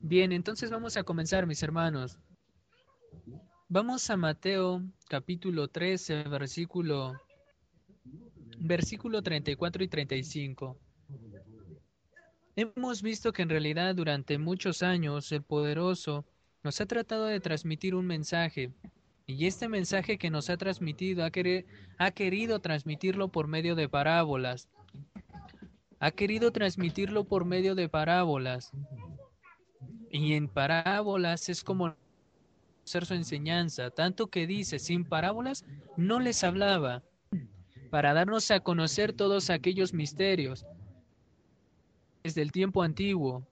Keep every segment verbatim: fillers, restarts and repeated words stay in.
Bien, entonces vamos a comenzar, mis hermanos. Vamos a Mateo capítulo trece, versículo, versículo treinta y cuatro y treinta y cinco. Hemos visto que en realidad durante muchos años el poderoso nos ha tratado de transmitir un mensaje, y este mensaje que nos ha transmitido ha, querer, ha querido transmitirlo por medio de parábolas. Ha querido transmitirlo por medio de parábolas. Y en parábolas es como hacer su enseñanza, tanto que dice, sin parábolas no les hablaba, para darnos a conocer todos aquellos misterios desde el tiempo antiguo.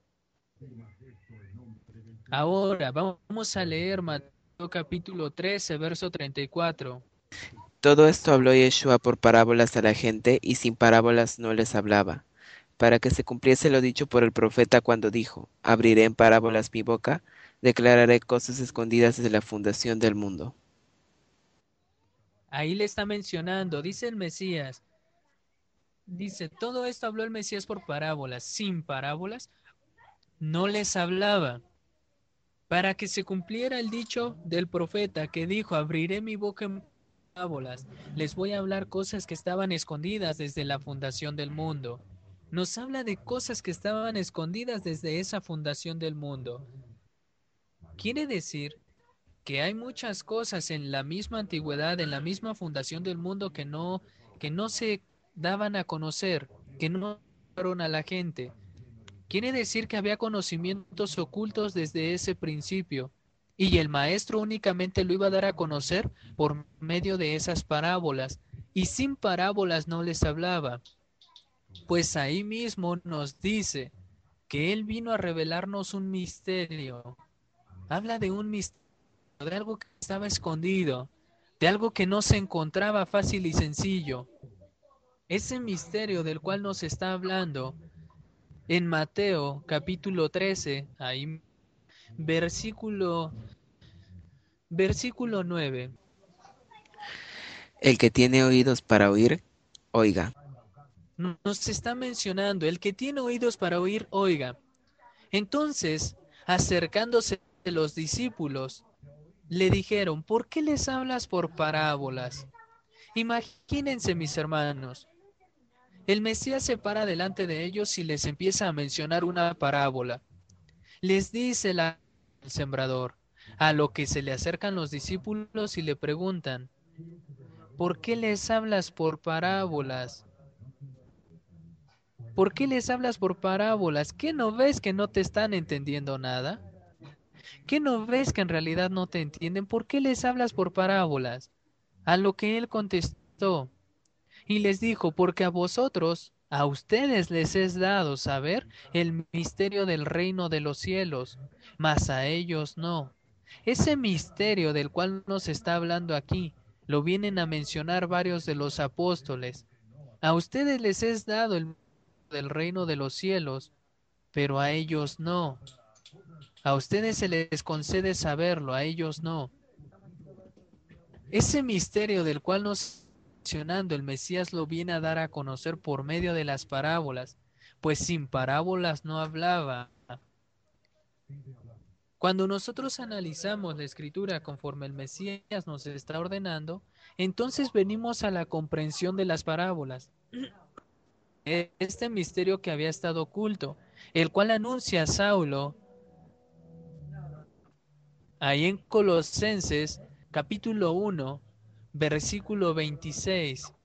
Ahora vamos a leer Mateo capítulo trece, verso treinta y cuatro. Todo esto habló Yeshua por parábolas a la gente, y sin parábolas no les hablaba, para que se cumpliese lo dicho por el profeta cuando dijo: Abriré en parábolas mi boca, declararé cosas escondidas desde la fundación del mundo. Ahí le está mencionando, dice el Mesías, dice, todo esto habló el Mesías por parábolas, sin parábolas no les hablaba, para que se cumpliera el dicho del profeta que dijo, abriré mi boca en parábolas, les voy a hablar cosas que estaban escondidas desde la fundación del mundo. Nos habla de cosas que estaban escondidas desde esa fundación del mundo. Quiere decir que hay muchas cosas en la misma antigüedad, en la misma fundación del mundo que no, que no se daban a conocer, que no fueron a la gente. Quiere decir que había conocimientos ocultos desde ese principio y el maestro únicamente lo iba a dar a conocer por medio de esas parábolas y sin parábolas no les hablaba, pues ahí mismo nos dice que él vino a revelarnos un misterio. Habla de un misterio, de algo que estaba escondido, de algo que no se encontraba fácil y sencillo. Ese misterio del cual nos está hablando en Mateo capítulo trece, ahí versículo, versículo nueve. El que tiene oídos para oír, oiga. Nos está mencionando, el que tiene oídos para oír, oiga. Entonces, acercándose los discípulos, le dijeron, ¿por qué les hablas por parábolas? Imagínense, mis hermanos, el Mesías se para delante de ellos y les empieza a mencionar una parábola. Les dice la, el sembrador, a lo que se le acercan los discípulos y le preguntan, ¿por qué les hablas por parábolas? ¿Por qué les hablas por parábolas? ¿Qué no ves que no te están entendiendo nada? ¿Qué no ves que en realidad no te entienden? ¿Por qué les hablas por parábolas? A lo que él contestó y les dijo, porque a vosotros, a ustedes les es dado saber el misterio del reino de los cielos, mas a ellos no. Ese misterio del cual nos está hablando aquí, lo vienen a mencionar varios de los apóstoles. A ustedes les es dado el del reino de los cielos, pero a ellos no. A ustedes se les concede saberlo, a ellos no. Ese misterio del cual nos mencionando el Mesías lo viene a dar a conocer por medio de las parábolas, pues sin parábolas no hablaba. Cuando nosotros analizamos la escritura conforme el Mesías nos está ordenando, entonces venimos a la comprensión de las parábolas. Este misterio que había estado oculto, el cual anuncia a Saulo ahí en Colosenses capítulo uno, versículo veintiséis.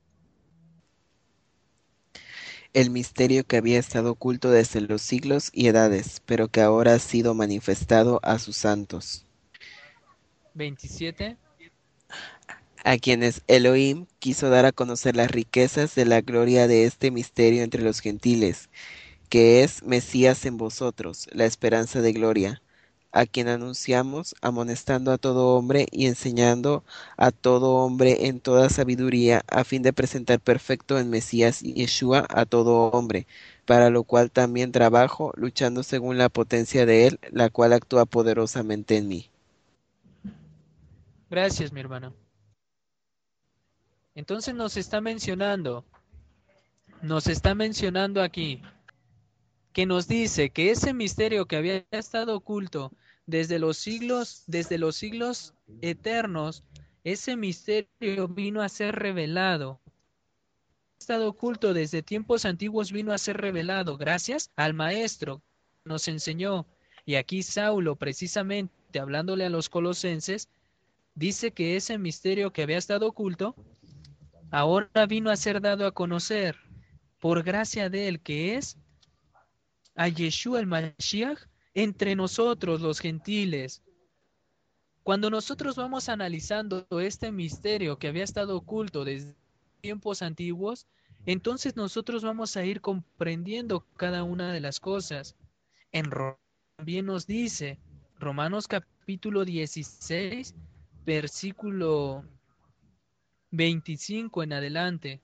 El misterio que había estado oculto desde los siglos y edades, pero que ahora ha sido manifestado a sus santos, veintisiete. a quienes Elohim quiso dar a conocer las riquezas de la gloria de este misterio entre los gentiles, que es Mesías en vosotros, la esperanza de gloria, a quien anunciamos, amonestando a todo hombre y enseñando a todo hombre en toda sabiduría, a fin de presentar perfecto en Mesías y Yeshua a todo hombre, para lo cual también trabajo, luchando según la potencia de él, la cual actúa poderosamente en mí. Gracias, mi hermano. Entonces nos está mencionando, nos está mencionando aquí que nos dice que ese misterio que había estado oculto desde los siglos, desde los siglos eternos, ese misterio vino a ser revelado. Estado oculto desde tiempos antiguos vino a ser revelado gracias al Maestro que nos enseñó. Y aquí Saulo, precisamente hablándole a los colosenses, dice que ese misterio que había estado oculto ahora vino a ser dado a conocer por gracia de él, que es a Yeshua el Mashiach entre nosotros los gentiles. Cuando nosotros vamos analizando este misterio que había estado oculto desde tiempos antiguos, entonces nosotros vamos a ir comprendiendo cada una de las cosas. En Romanos también nos dice, Romanos capítulo dieciséis, versículo veinticinco en adelante.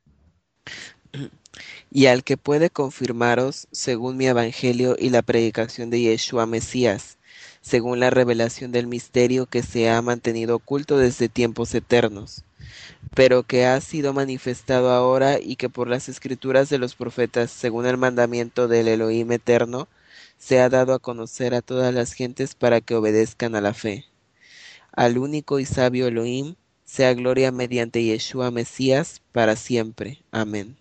Y al que puede confirmaros, según mi evangelio y la predicación de Yeshua Mesías, según la revelación del misterio que se ha mantenido oculto desde tiempos eternos, pero que ha sido manifestado ahora y que por las escrituras de los profetas, según el mandamiento del Elohim eterno, se ha dado a conocer a todas las gentes para que obedezcan a la fe. Al único y sabio Elohim, sea gloria mediante Yeshua Mesías para siempre. Amén.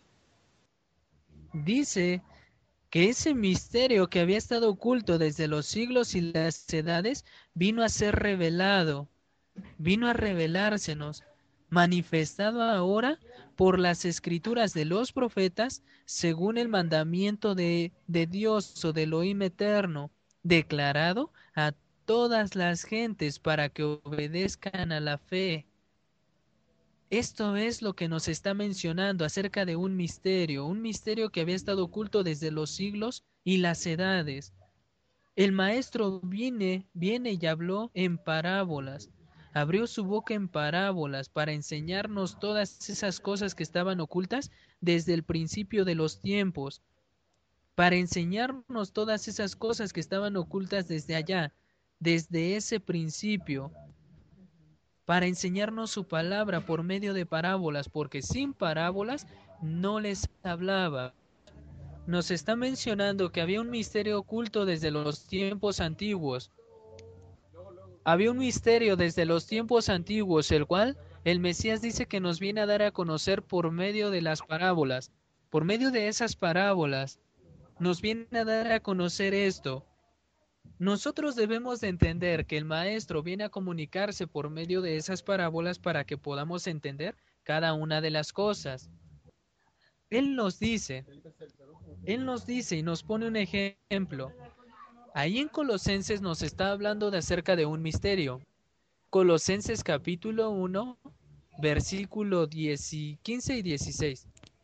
Dice que ese misterio que había estado oculto desde los siglos y las edades vino a ser revelado, vino a revelársenos, manifestado ahora por las escrituras de los profetas, según el mandamiento de, de Dios o del Elohim eterno, declarado a todas las gentes para que obedezcan a la fe. Esto es lo que nos está mencionando acerca de un misterio, un misterio que había estado oculto desde los siglos y las edades. El maestro viene, viene y habló en parábolas, abrió su boca en parábolas para enseñarnos todas esas cosas que estaban ocultas desde el principio de los tiempos, para enseñarnos todas esas cosas que estaban ocultas desde allá, desde ese principio, para enseñarnos su palabra por medio de parábolas, porque sin parábolas no les hablaba. Nos está mencionando que había un misterio oculto desde los tiempos antiguos. Había un misterio desde los tiempos antiguos, el cual el Mesías dice que nos viene a dar a conocer por medio de las parábolas. Por medio de esas parábolas, nos viene a dar a conocer esto. Nosotros debemos de entender que el Maestro viene a comunicarse por medio de esas parábolas para que podamos entender cada una de las cosas. Él nos dice, Él nos dice y nos pone un ejemplo. Ahí en Colosenses nos está hablando de acerca de un misterio. Colosenses capítulo uno, versículo diez y quince y dieciséis.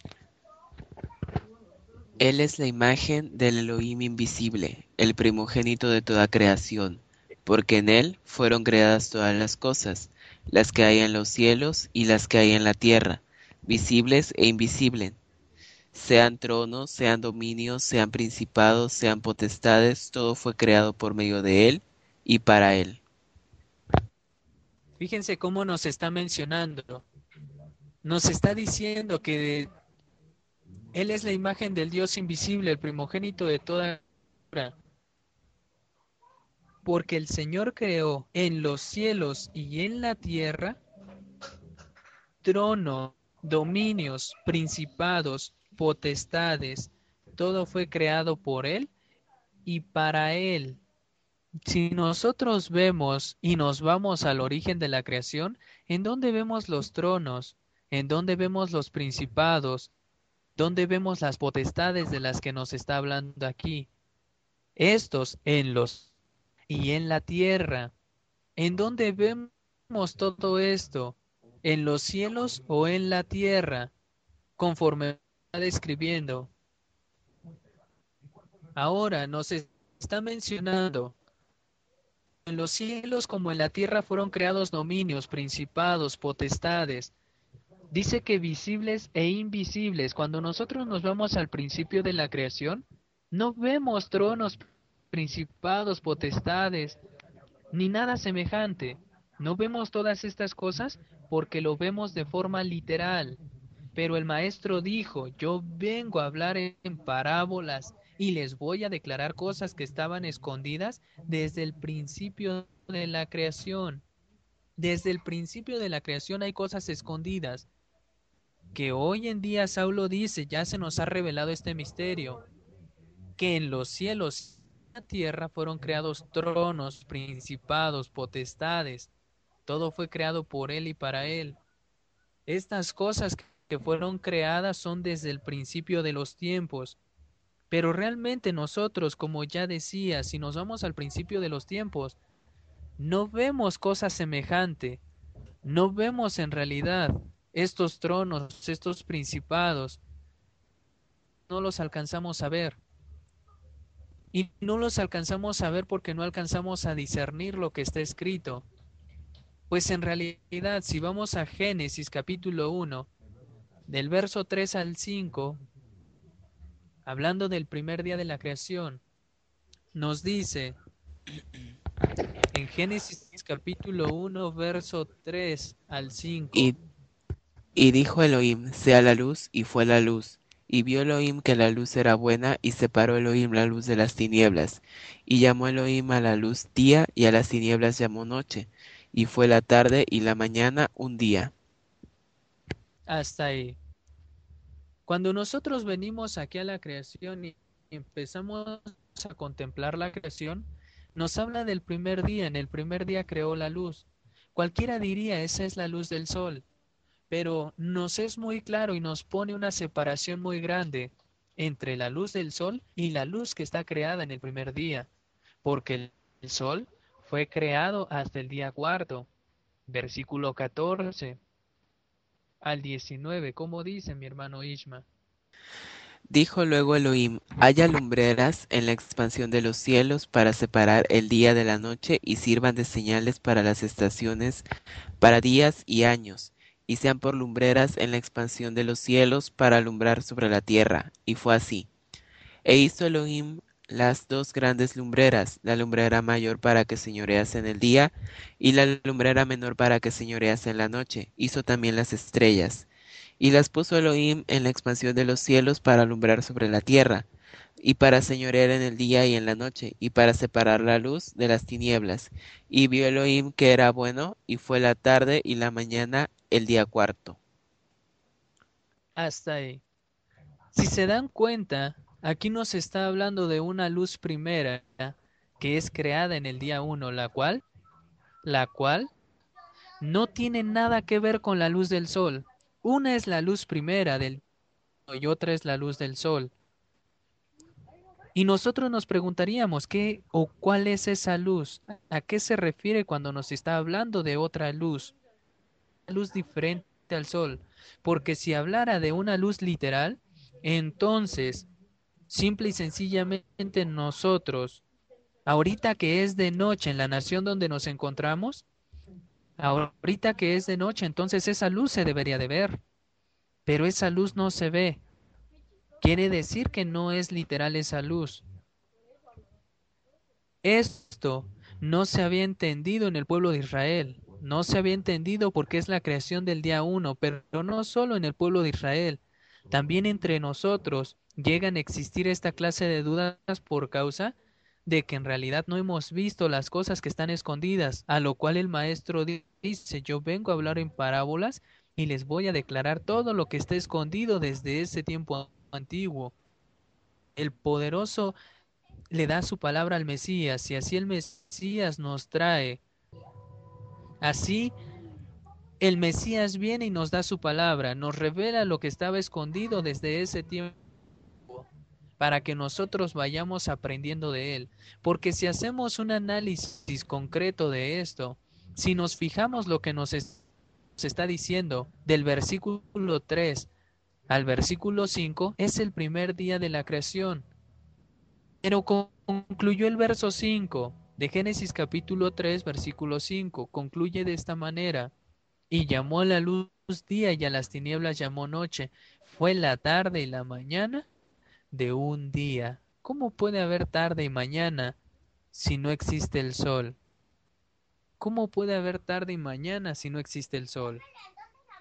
Él es la imagen del Elohim invisible, el primogénito de toda creación, porque en él fueron creadas todas las cosas, las que hay en los cielos y las que hay en la tierra, visibles e invisibles, sean tronos, sean dominios, sean principados, sean potestades, todo fue creado por medio de él y para él. Fíjense cómo nos está mencionando. Nos está diciendo que Él es la imagen del Dios invisible, el primogénito de toda criatura. Porque el Señor creó en los cielos y en la tierra tronos, dominios, principados, potestades. Todo fue creado por Él y para Él. Si nosotros vemos y nos vamos al origen de la creación, ¿en dónde vemos los tronos? ¿En dónde vemos los principados? ¿Dónde vemos las potestades de las que nos está hablando aquí? Estos en los y en la tierra. ¿En dónde vemos todo esto? ¿En los cielos o en la tierra? Conforme está describiendo. Ahora nos está mencionando, en los cielos como en la tierra fueron creados dominios, principados, potestades. Dice que visibles e invisibles. Cuando nosotros nos vamos al principio de la creación, no vemos tronos, principados, potestades, ni nada semejante. No vemos todas estas cosas porque lo vemos de forma literal. Pero el maestro dijo, yo vengo a hablar en parábolas, y les voy a declarar cosas que estaban escondidas desde el principio de la creación. Desde el principio de la creación hay cosas escondidas que hoy en día Saulo dice, ya se nos ha revelado este misterio, que en los cielos y en la tierra fueron creados tronos, principados, potestades. Todo fue creado por él y para él. Estas cosas que fueron creadas son desde el principio de los tiempos. Pero realmente nosotros, como ya decía, si nos vamos al principio de los tiempos, no vemos cosa semejante. No vemos en realidad estos tronos, estos principados. No los alcanzamos a ver. Y no los alcanzamos a ver porque no alcanzamos a discernir lo que está escrito. Pues en realidad, si vamos a Génesis capítulo uno, del verso tres al cinco, hablando del primer día de la creación, nos dice en Génesis capítulo uno, verso tres al cinco. Y, y dijo Elohim, sea la luz, y fue la luz. Y vio Elohim que la luz era buena, y separó Elohim la luz de las tinieblas. Y llamó Elohim a la luz día, y a las tinieblas llamó noche. Y fue la tarde y la mañana un día. Hasta ahí. Cuando nosotros venimos aquí a la creación y empezamos a contemplar la creación, nos habla del primer día. En el primer día creó la luz. Cualquiera diría, esa es la luz del sol. Pero nos es muy claro y nos pone una separación muy grande entre la luz del sol y la luz que está creada en el primer día. Porque el sol fue creado hasta el día cuarto. Versículo catorce al diecinueve, como dice mi hermano Ishma. Dijo luego Elohim, haya lumbreras en la expansión de los cielos para separar el día de la noche y sirvan de señales para las estaciones, para días y años, y sean por lumbreras en la expansión de los cielos para alumbrar sobre la tierra. Y fue así. E hizo Elohim las dos grandes lumbreras, la lumbrera mayor para que señorease en el día, y la lumbrera menor para que señorease en la noche. Hizo también las estrellas. Y las puso Elohim en la expansión de los cielos para alumbrar sobre la tierra, y para señorear en el día y en la noche, y para separar la luz de las tinieblas. Y vio Elohim que era bueno, y fue la tarde y la mañana el día cuarto. Hasta ahí. Si se dan cuenta, aquí nos está hablando de una luz primera que es creada en el día uno, la cual, la cual no tiene nada que ver con la luz del sol. Una es la luz primera del día y otra es la luz del sol. Y nosotros nos preguntaríamos qué o cuál es esa luz, a qué se refiere cuando nos está hablando de otra luz, una luz diferente al sol. Porque si hablara de una luz literal, entonces simple y sencillamente nosotros, ahorita que es de noche en la nación donde nos encontramos, ahorita que es de noche, entonces esa luz se debería de ver, pero esa luz no se ve. Quiere decir que no es literal esa luz. Esto no se había entendido en el pueblo de Israel. No se había entendido porque es la creación del día uno, pero no solo en el pueblo de Israel. También entre nosotros llegan a existir esta clase de dudas por causa de que en realidad no hemos visto las cosas que están escondidas, a lo cual el maestro dice, yo vengo a hablar en parábolas y les voy a declarar todo lo que está escondido desde ese tiempo antiguo. El poderoso le da su palabra al Mesías y así el Mesías nos trae. Así el Mesías viene y nos da su palabra, nos revela lo que estaba escondido desde ese tiempo para que nosotros vayamos aprendiendo de él. Porque si hacemos un análisis concreto de esto, si nos fijamos lo que nos es, se está diciendo del versículo tres al versículo cinco, es el primer día de la creación. Pero concluyó el verso cinco de Génesis capítulo tres, versículo cinco. Concluye de esta manera. Y llamó a la luz día y a las tinieblas llamó noche. Fue la tarde y la mañana de un día. ¿Cómo puede haber tarde y mañana si no existe el sol? ¿Cómo puede haber tarde y mañana si no existe el sol?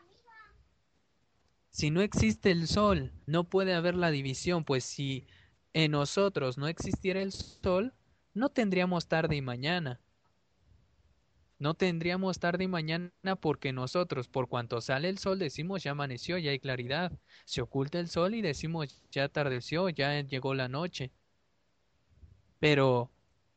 Si no existe el sol, no puede haber la división, pues si en nosotros no existiera el sol, no tendríamos tarde y mañana. No tendríamos tarde y mañana porque nosotros, por cuanto sale el sol, decimos ya amaneció, ya hay claridad. Se oculta el sol y decimos ya atardeció, ya llegó la noche. Pero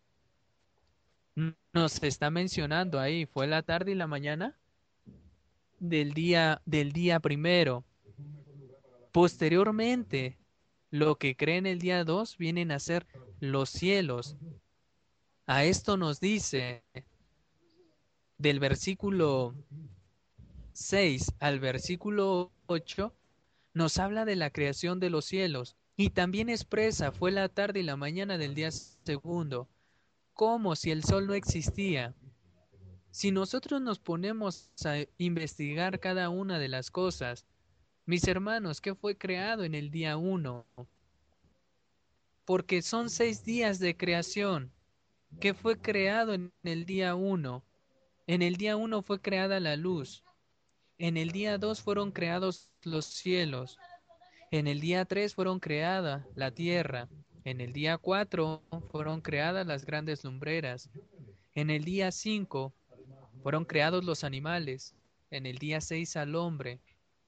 nos está mencionando ahí, fue la tarde y la mañana del día, del día primero. Posteriormente, lo que creen el día dos vienen a ser los cielos. A esto nos dice del versículo seis al versículo ocho, nos habla de la creación de los cielos y también expresa, fue la tarde y la mañana del día segundo, como si el sol no existía. Si nosotros nos ponemos a investigar cada una de las cosas, mis hermanos, ¿qué fue creado en el día uno? Porque son seis días de creación. ¿Qué fue creado en el día uno? En el día uno fue creada la luz. En el día dos fueron creados los cielos. En el día tres fueron creada la tierra. En el día cuatro fueron creadas las grandes lumbreras. En el día cinco fueron creados los animales. En el día seis al hombre.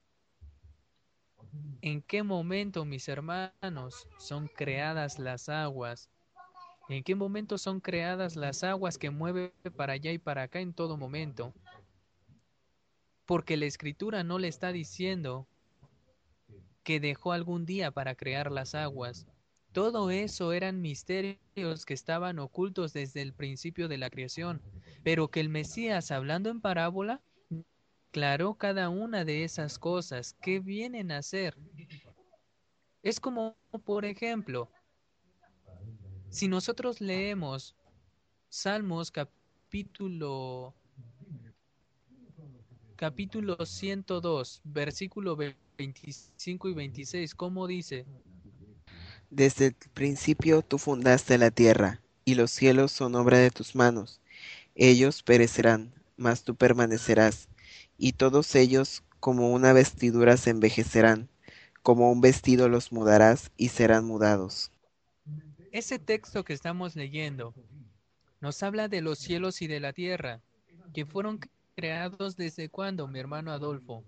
¿En qué momento, mis hermanos, son creadas las aguas? ¿En qué momento son creadas las aguas que mueven para allá y para acá en todo momento? Porque la escritura no le está diciendo que dejó algún día para crear las aguas. Todo eso eran misterios que estaban ocultos desde el principio de la creación, pero que el Mesías, hablando en parábola, aclaró cada una de esas cosas que vienen a ser. Es como, por ejemplo, si nosotros leemos Salmos capítulo capítulo ciento dos, versículo veinticinco y veintiséis, ¿cómo dice? Desde el principio tú fundaste la tierra, y los cielos son obra de tus manos. Ellos perecerán, mas tú permanecerás, y todos ellos como una vestidura se envejecerán, como un vestido los mudarás y serán mudados. Ese texto que estamos leyendo nos habla de los cielos y de la tierra, que fueron creados desde cuándo, mi hermano Adolfo.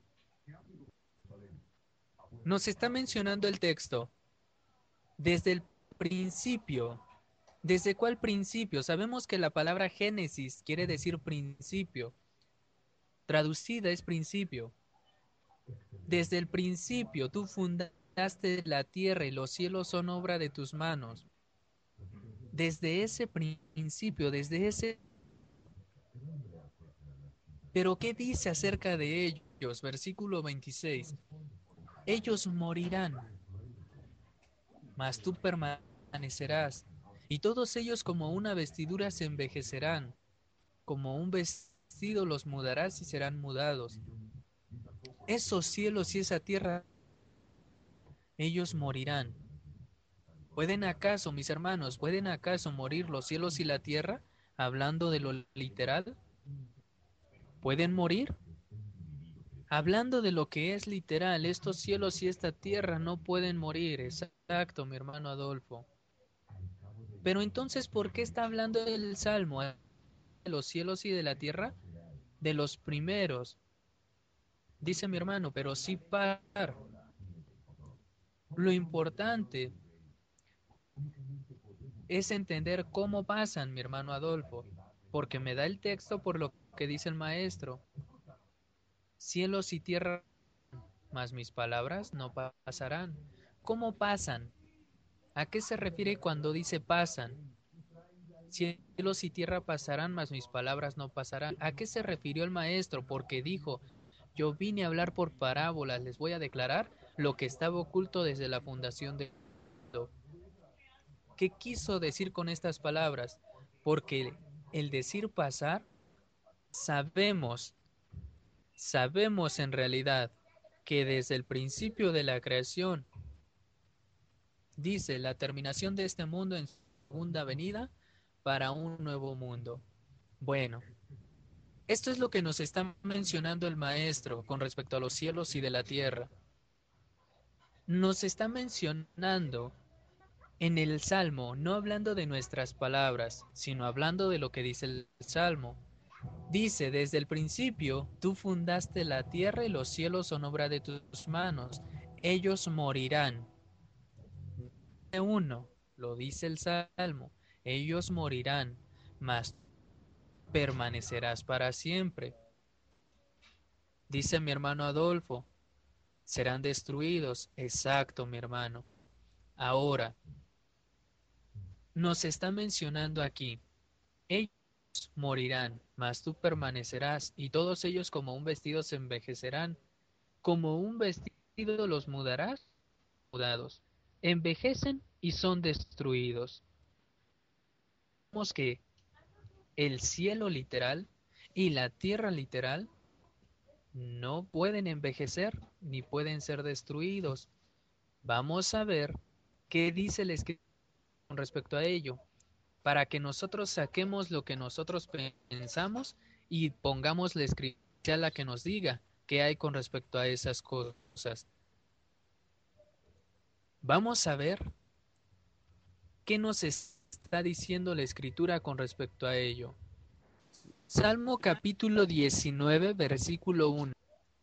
Nos está mencionando el texto desde el principio. ¿Desde cuál principio? Sabemos que la palabra Génesis quiere decir principio. Traducida es principio. Desde el principio tú fundaste la tierra y los cielos son obra de tus manos. Desde ese principio, desde ese... Pero ¿qué dice acerca de ellos? Versículo veintiséis. Ellos morirán, mas tú permanecerás. Y todos ellos como una vestidura se envejecerán. Como un vestido los mudarás y serán mudados. Esos cielos y esa tierra, ellos morirán. ¿Pueden acaso, mis hermanos, pueden acaso morir los cielos y la tierra? Hablando de lo literal. ¿Pueden morir? Hablando de lo que es literal, estos cielos y esta tierra no pueden morir. Exacto, mi hermano Adolfo. Pero entonces, ¿por qué está hablando el Salmo de los cielos y de la tierra? De los primeros. Dice mi hermano, pero sí par. Lo importante es entender cómo pasan, mi hermano Adolfo, porque me da el texto por lo que dice el maestro. Cielos y tierra, mas mis palabras no pasarán. ¿Cómo pasan? ¿A qué se refiere cuando dice pasan? Cielos y tierra pasarán, mas mis palabras no pasarán. ¿A qué se refirió el maestro? Porque dijo, yo vine a hablar por parábolas, les voy a declarar lo que estaba oculto desde la fundación del mundo. ¿Qué quiso decir con estas palabras? Porque el decir pasar, sabemos, sabemos en realidad que desde el principio de la creación, dice la terminación de este mundo en segunda venida para un nuevo mundo. Bueno, esto es lo que nos está mencionando el maestro con respecto a los cielos y de la tierra. Nos está mencionando En el Salmo, no hablando de nuestras palabras, sino hablando de lo que dice el Salmo. Dice, desde el principio, tú fundaste la tierra y los cielos son obra de tus manos. Ellos morirán. Uno, lo dice el Salmo, ellos morirán, mas permanecerás para siempre. Dice mi hermano Adolfo, serán destruidos. Exacto, mi hermano. Ahora, nos está mencionando aquí, ellos morirán, mas tú permanecerás, y todos ellos como un vestido se envejecerán, como un vestido los mudarás, mudados, envejecen y son destruidos. Vemos que el cielo literal y la tierra literal no pueden envejecer ni pueden ser destruidos. Vamos a ver qué dice el escrito con respecto a ello, para que nosotros saquemos lo que nosotros pensamos y pongamos la escritura a la que nos diga qué hay con respecto a esas cosas. Vamos a ver qué nos está diciendo la escritura con respecto a ello. Salmo capítulo diecinueve, versículo uno.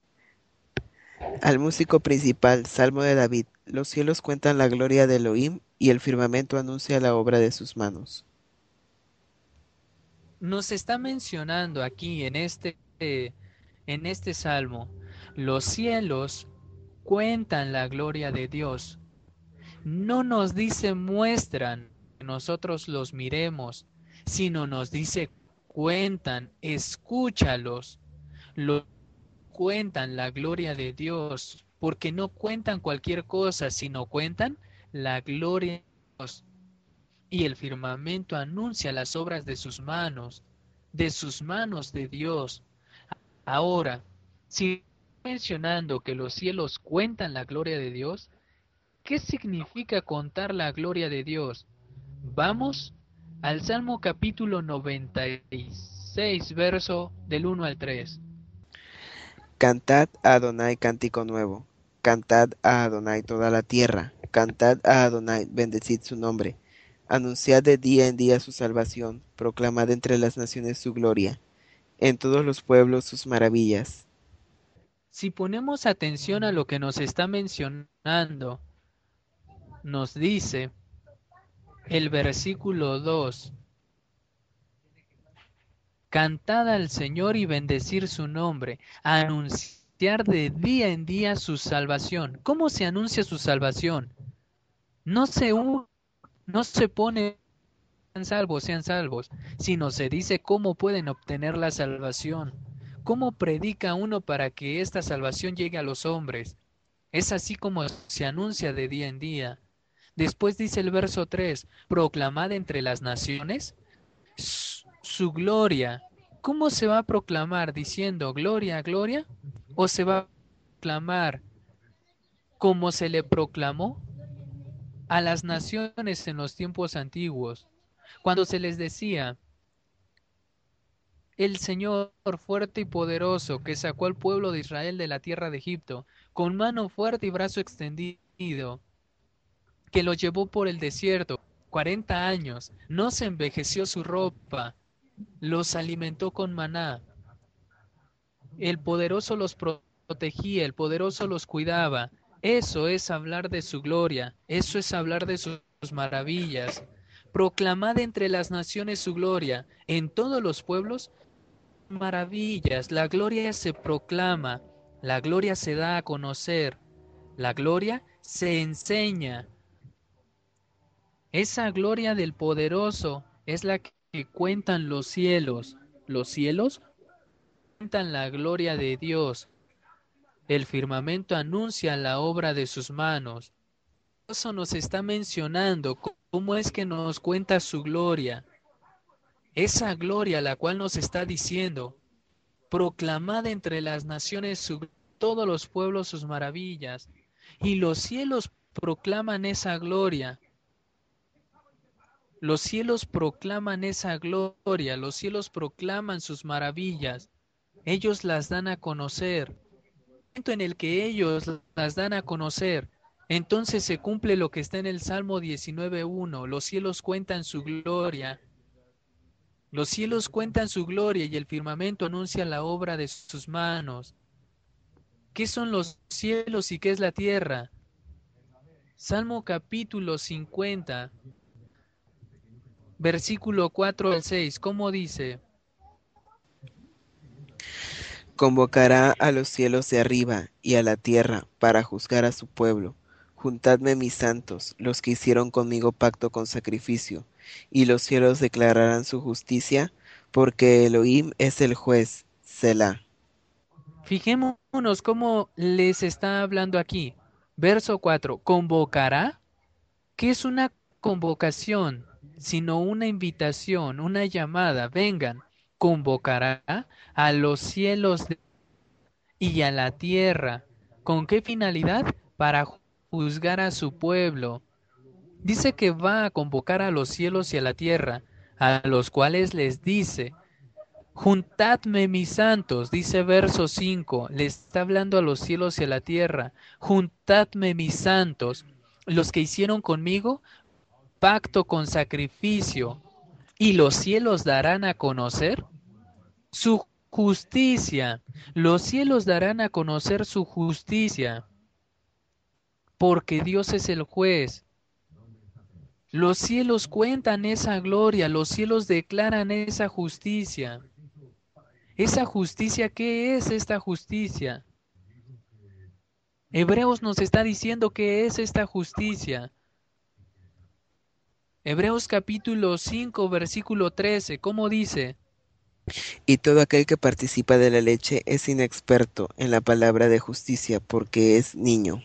Al músico principal, Salmo de David. Los cielos cuentan la gloria de Elohim y el firmamento anuncia la obra de sus manos. Nos está mencionando aquí en este, eh, en este salmo, los cielos cuentan la gloria de Dios. No nos dice muestran que nosotros los miremos, sino nos dice cuentan, escúchalos, lo cuentan la gloria de Dios, porque no cuentan cualquier cosa, sino cuentan la gloria de Dios. Y el firmamento anuncia las obras de sus manos, de sus manos de Dios. Ahora, si mencionando que los cielos cuentan la gloria de Dios, ¿qué significa contar la gloria de Dios? Vamos al Salmo capítulo noventa y seis, verso del uno al tres. Cantad a Adonai cántico nuevo. Cantad a Adonai toda la tierra. Cantad a Adonai, bendecid su nombre. Anunciad de día en día su salvación. Proclamad entre las naciones su gloria. En todos los pueblos sus maravillas. Si ponemos atención a lo que nos está mencionando, nos dice el versículo dos, cantad al Señor y bendecir su nombre, anunciar de día en día su salvación. ¿Cómo se anuncia su salvación? No se, no se pone sean salvos, sean salvos, sino se dice cómo pueden obtener la salvación. ¿Cómo predica uno para que esta salvación llegue a los hombres? Es así como se anuncia de día en día. Después dice el verso tres, proclamad entre las naciones su, su gloria. ¿Cómo se va a proclamar? ¿Diciendo gloria, gloria? ¿O se va a proclamar como se le proclamó a las naciones en los tiempos antiguos? Cuando se les decía, el Señor fuerte y poderoso que sacó al pueblo de Israel de la tierra de Egipto, con mano fuerte y brazo extendido, que lo llevó por el desierto cuarenta años, no se envejeció su ropa, los alimentó con maná. El poderoso los protegía, el poderoso los cuidaba. Eso es hablar de su gloria, eso es hablar de sus maravillas. Proclamad entre las naciones su gloria, en todos los pueblos maravillas. La gloria se proclama, la gloria se da a conocer, la gloria se enseña. Esa gloria del poderoso es la que cuentan los cielos. Los cielos cuentan la gloria de Dios. El firmamento anuncia la obra de sus manos. Eso nos está mencionando cómo es que nos cuenta su gloria. Esa gloria la cual nos está diciendo, proclamad entre las naciones su, todos los pueblos sus maravillas, y los cielos proclaman esa gloria. Los cielos proclaman esa gloria, los cielos proclaman sus maravillas. Ellos las dan a conocer. En el momento en el que ellos las dan a conocer, Entonces se cumple lo que está en el Salmo diecinueve uno. Los cielos cuentan su gloria. Los cielos cuentan su gloria y el firmamento anuncia la obra de sus manos. ¿Qué son los cielos y qué es la tierra? Salmo capítulo cincuenta, versículo cuatro al seis. ¿Cómo dice? Convocará a los cielos de arriba y a la tierra para juzgar a su pueblo. Juntadme mis santos, los que hicieron conmigo pacto con sacrificio, y los cielos declararán su justicia, porque Elohim es el juez. Selah. Fijémonos cómo les está hablando aquí. Verso cuatro. ¿Convocará? ¿Qué es una convocación? Sino una invitación, una llamada. Vengan. Convocará a los cielos de- y a la tierra. ¿Con qué finalidad? Para juzgar a su pueblo. Dice que va a convocar a los cielos y a la tierra, a los cuales les dice, juntadme mis santos, dice verso cinco, le está hablando a los cielos y a la tierra, juntadme mis santos, los que hicieron conmigo pacto con sacrificio, y los cielos darán a conocer su justicia, los cielos darán a conocer su justicia, porque Dios es el juez. Los cielos cuentan esa gloria, los cielos declaran esa justicia. ¿Esa justicia qué es esta justicia? Hebreos nos está diciendo qué es esta justicia. Hebreos capítulo cinco, versículo trece, ¿cómo dice? Y todo aquel que participa de la leche es inexperto en la palabra de justicia, porque es niño.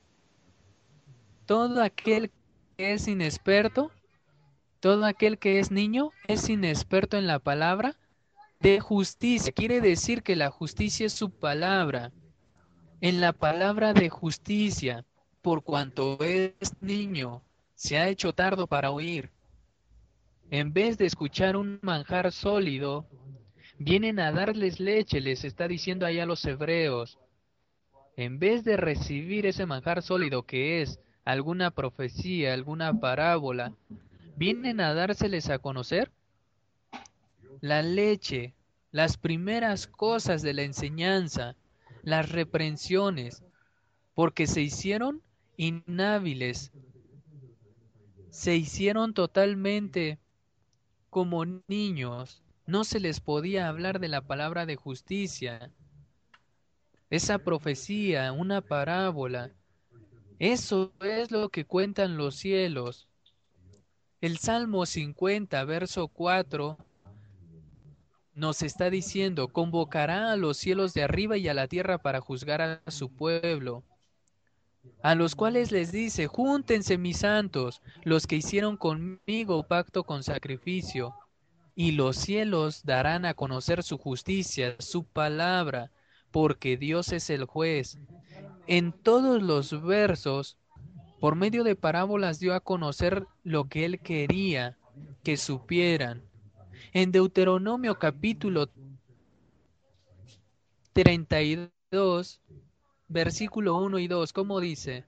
Todo aquel que es inexperto, todo aquel que es niño, es inexperto en la palabra de justicia. Quiere decir que la justicia es su palabra. En la palabra de justicia, por cuanto es niño, se ha hecho tardo para oír. En vez de escuchar un manjar sólido, vienen a darles leche, les está diciendo ahí a los hebreos. En vez de recibir ese manjar sólido que es alguna profecía, alguna parábola, vienen a dárseles a conocer la leche, las primeras cosas de la enseñanza, las reprensiones, porque se hicieron inhábiles, se hicieron totalmente como niños, no se les podía hablar de la palabra de justicia, esa profecía, una parábola, eso es lo que cuentan los cielos. El Salmo cincuenta, verso cuatro, nos está diciendo, convocará a los cielos de arriba y a la tierra para juzgar a su pueblo, a los cuales les dice, júntense mis santos, los que hicieron conmigo pacto con sacrificio, y los cielos darán a conocer su justicia, su palabra, porque Dios es el juez. En todos los versos, por medio de parábolas dio a conocer lo que él quería que supieran. En Deuteronomio capítulo treinta y dos, versículo uno y dos, ¿cómo dice?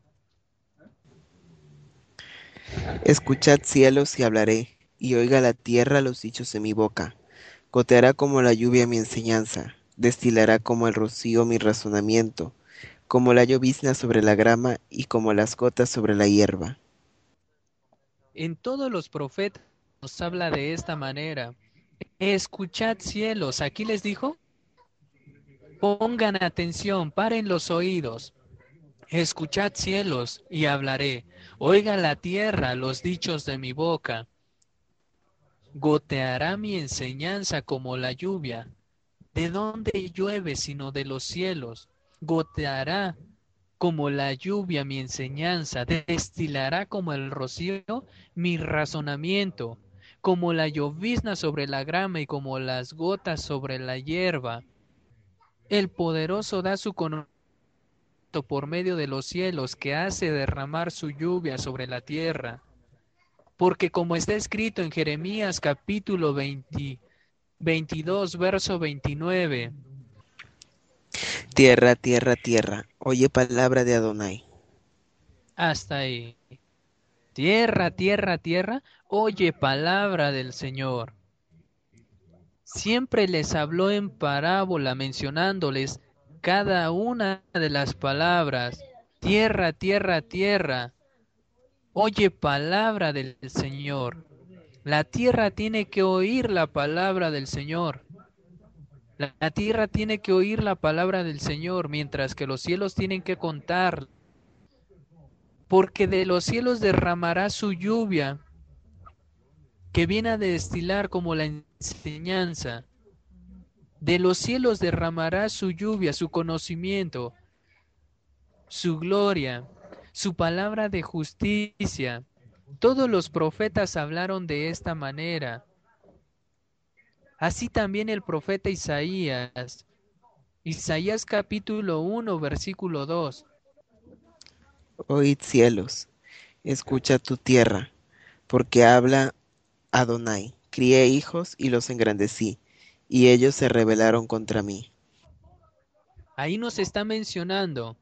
Escuchad cielos y hablaré, y oiga la tierra los dichos de mi boca. Goteará como la lluvia mi enseñanza, destilará como el rocío mi razonamiento, como la llovizna sobre la grama y como las gotas sobre la hierba. En todos los profetas nos habla de esta manera. Escuchad cielos, aquí les dijo, pongan atención, paren los oídos. Escuchad cielos y hablaré. Oiga la tierra los dichos de mi boca. Goteará mi enseñanza como la lluvia. ¿De dónde llueve sino de los cielos? Goteará como la lluvia mi enseñanza, destilará como el rocío mi razonamiento, como la llovizna sobre la grama y como las gotas sobre la hierba. El poderoso da su conocimiento por medio de los cielos, que hace derramar su lluvia sobre la tierra. Porque como está escrito en Jeremías capítulo veinte, veintidós, verso veintinueve, Tierra, tierra, tierra, oye palabra de Adonai. Hasta ahí. Tierra, tierra, tierra, oye palabra del Señor. Siempre les habló en parábola, mencionándoles cada una de las palabras. Tierra, tierra, tierra, oye palabra del Señor. La tierra tiene que oír la palabra del Señor. La, la tierra tiene que oír la palabra del Señor, mientras que los cielos tienen que contar. Porque de los cielos derramará su lluvia, que viene a destilar como la enseñanza. De los cielos derramará su lluvia, su conocimiento, su gloria, su palabra de justicia. Todos los profetas hablaron de esta manera. Así también el profeta Isaías. Isaías capítulo uno, versículo dos. Oíd cielos, escucha tu tierra, porque habla Adonai. Crié hijos y los engrandecí, y ellos se rebelaron contra mí. Ahí nos está mencionando.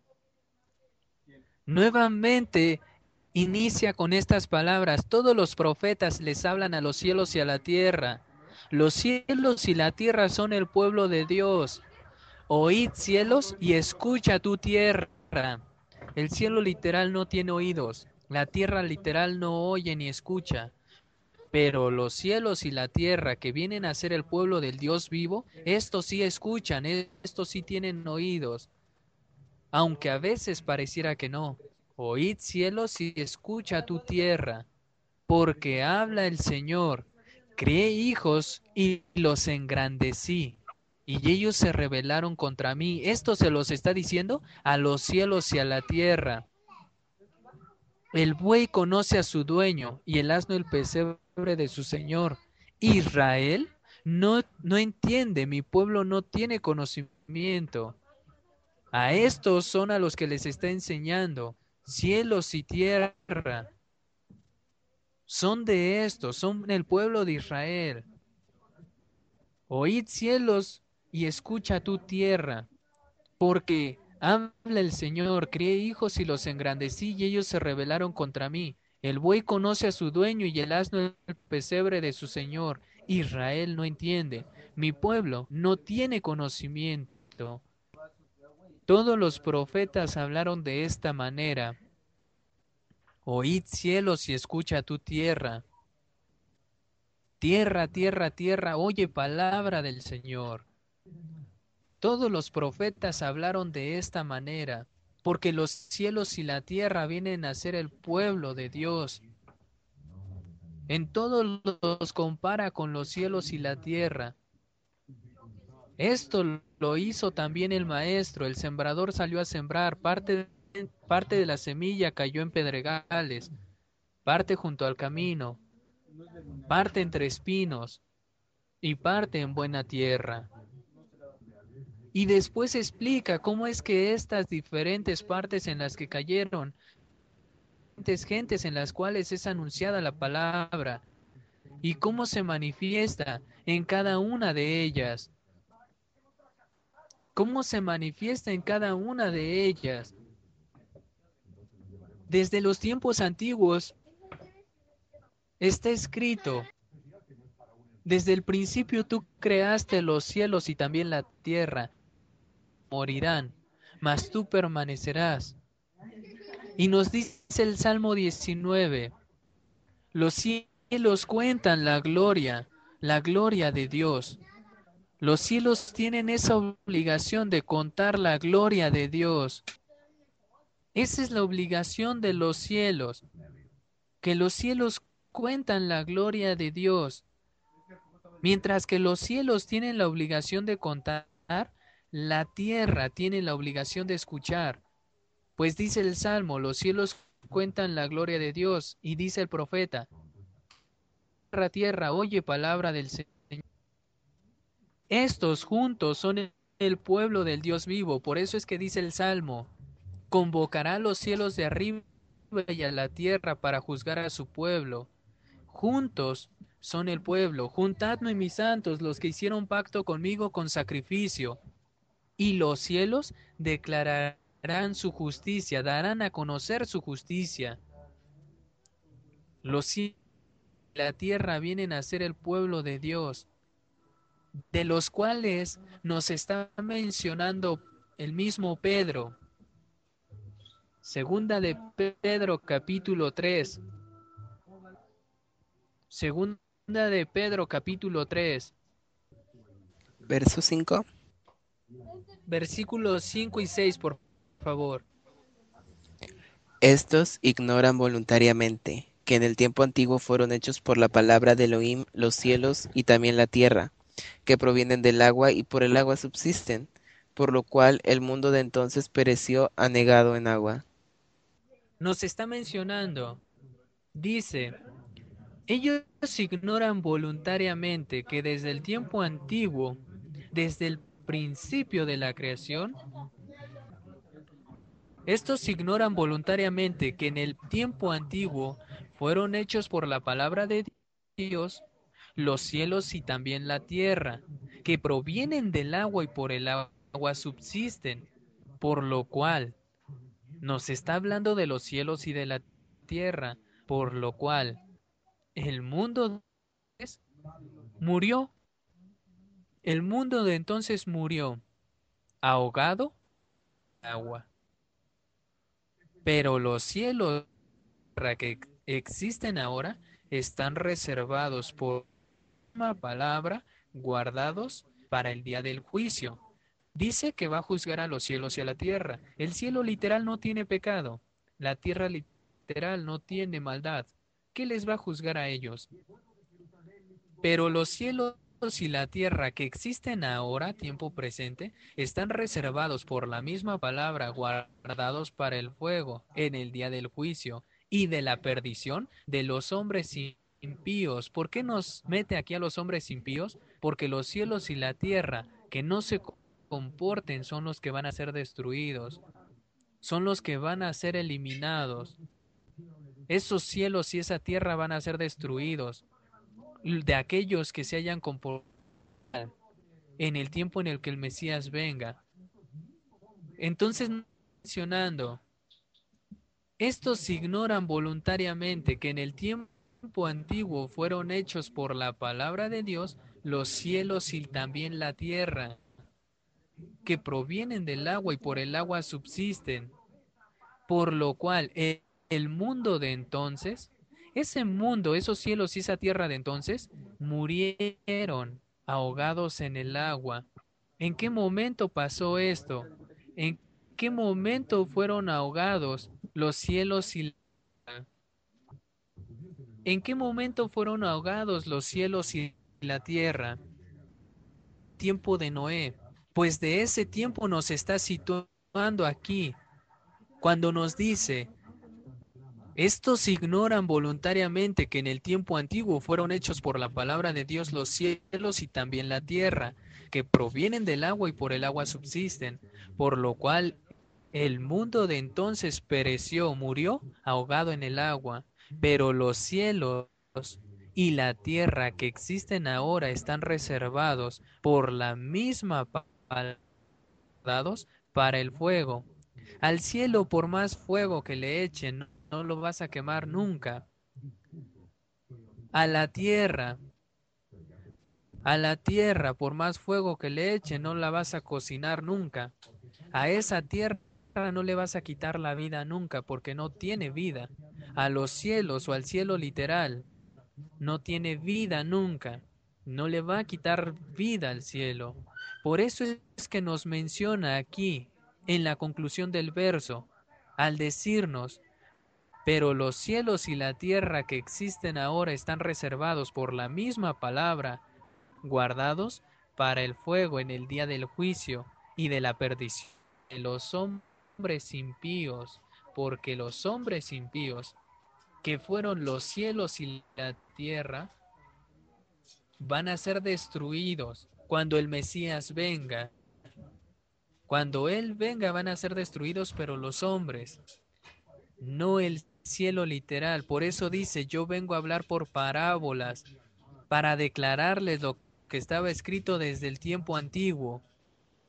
Nuevamente inicia con estas palabras. Todos los profetas les hablan a los cielos y a la tierra. Los cielos y la tierra son el pueblo de Dios. Oíd cielos y escucha tu tierra. El cielo literal no tiene oídos. La tierra literal no oye ni escucha. Pero los cielos y la tierra que vienen a ser el pueblo del Dios vivo, estos sí escuchan, estos sí tienen oídos. Aunque a veces pareciera que no. Oíd cielos y escucha tu tierra, porque habla el Señor. Crié hijos y los engrandecí, y ellos se rebelaron contra mí. Esto se los está diciendo a los cielos y a la tierra. El buey conoce a su dueño, y el asno el pesebre de su señor. Israel no, no entiende, mi pueblo no tiene conocimiento. A estos son a los que les está enseñando, cielos y tierra. Son de estos, son el pueblo de Israel. Oíd cielos y escucha tu tierra, porque habla el Señor, crié hijos y los engrandecí y ellos se rebelaron contra mí. El buey conoce a su dueño y el asno el pesebre de su señor. Israel no entiende, mi pueblo no tiene conocimiento. Todos los profetas hablaron de esta manera. Oíd cielos y escucha tu tierra. Tierra, tierra, tierra, oye palabra del Señor. Todos los profetas hablaron de esta manera, porque los cielos y la tierra vienen a ser el pueblo de Dios. En todos los compara con los cielos y la tierra. Esto lo hizo también el maestro. El sembrador salió a sembrar. Parte, parte de la semilla cayó en pedregales, parte junto al camino, parte entre espinos y parte en buena tierra. Y después explica cómo es que estas diferentes partes en las que cayeron, diferentes gentes en las cuales es anunciada la palabra, y cómo se manifiesta en cada una de ellas. Cómo se manifiesta en cada una de ellas. Desde los tiempos antiguos está escrito, desde el principio tú creaste los cielos y también la tierra. Morirán, mas tú permanecerás. Y nos dice el Salmo diecinueve, los cielos cuentan la gloria, la gloria de Dios. Los cielos tienen esa obligación de contar la gloria de Dios. Esa es la obligación de los cielos, que los cielos cuentan la gloria de Dios. Mientras que los cielos tienen la obligación de contar, la tierra tiene la obligación de escuchar. Pues dice el Salmo, los cielos cuentan la gloria de Dios, y dice el profeta, tierra, tierra, oye palabra del Señor. Estos juntos son el pueblo del Dios vivo, por eso es que dice el Salmo, convocará a los cielos de arriba y a la tierra para juzgar a su pueblo. Juntos son el pueblo, juntadme mis santos, los que hicieron pacto conmigo con sacrificio, y los cielos declararán harán su justicia, darán a conocer su justicia. Los cielos y la tierra vienen a ser el pueblo de Dios, de los cuales nos está mencionando el mismo Pedro. Segunda de Pedro capítulo tres. Segunda de Pedro capítulo tres. Verso cinco. Versículos cinco y seis, por favor. Estos ignoran voluntariamente que en el tiempo antiguo fueron hechos por la palabra de Elohim los cielos y también la tierra, que provienen del agua y por el agua subsisten, por lo cual el mundo de entonces pereció anegado en agua. Nos está mencionando, dice, ellos ignoran voluntariamente que desde el tiempo antiguo, desde el principio de la creación, estos ignoran voluntariamente que en el tiempo antiguo fueron hechos por la palabra de Dios los cielos y también la tierra, que provienen del agua y por el agua subsisten, por lo cual nos está hablando de los cielos y de la tierra, por lo cual el mundo murió. El mundo de entonces murió, ahogado en agua. Pero los cielos que existen ahora están reservados por una palabra, guardados para el día del juicio. Dice que va a juzgar a los cielos y a la tierra. El cielo literal no tiene pecado. La tierra literal no tiene maldad. ¿Qué les va a juzgar a ellos? Pero los cielos y la tierra que existen ahora, tiempo presente, están reservados por la misma palabra, guardados para el fuego en el día del juicio y de la perdición de los hombres impíos. ¿Por qué nos mete aquí a los hombres impíos? Porque los cielos y la tierra que no se comporten son los que van a ser destruidos, son los que van a ser eliminados. Esos cielos y esa tierra van a ser destruidos de aquellos que se hayan comportado en el tiempo en el que el Mesías venga. Entonces, mencionando, estos ignoran voluntariamente que en el tiempo antiguo fueron hechos por la palabra de Dios los cielos y también la tierra, que provienen del agua y por el agua subsisten, por lo cual el, el mundo de entonces, ese mundo, esos cielos y esa tierra de entonces, murieron ahogados en el agua. ¿En qué momento pasó esto? ¿En qué momento fueron ahogados los cielos y la... ¿En qué momento fueron ahogados los cielos y la tierra? Tiempo de Noé. Pues de ese tiempo nos está situando aquí, cuando nos dice, estos ignoran voluntariamente que en el tiempo antiguo fueron hechos por la palabra de Dios los cielos y también la tierra, que provienen del agua y por el agua subsisten, por lo cual el mundo de entonces pereció, murió ahogado en el agua, pero los cielos y la tierra que existen ahora están reservados por la misma palabra para el fuego. Al cielo, por más fuego que le echen, no, no lo vas a quemar nunca. A la tierra, a la tierra, por más fuego que le echen, no la vas a cocinar nunca. A esa tierra no le vas a quitar la vida nunca, porque no tiene vida. A los cielos o al cielo literal, no tiene vida nunca. No le va a quitar vida al cielo. Por eso es que nos menciona aquí, en la conclusión del verso, al decirnos, pero los cielos y la tierra que existen ahora están reservados por la misma palabra, guardados para el fuego en el día del juicio y de la perdición de los hombres impíos, porque los hombres impíos, que fueron los cielos y la tierra, van a ser destruidos cuando el Mesías venga. Cuando Él venga van a ser destruidos, pero los hombres, no el cielo literal. Por eso dice, yo vengo a hablar por parábolas, para declararles lo que estaba escrito desde el tiempo antiguo.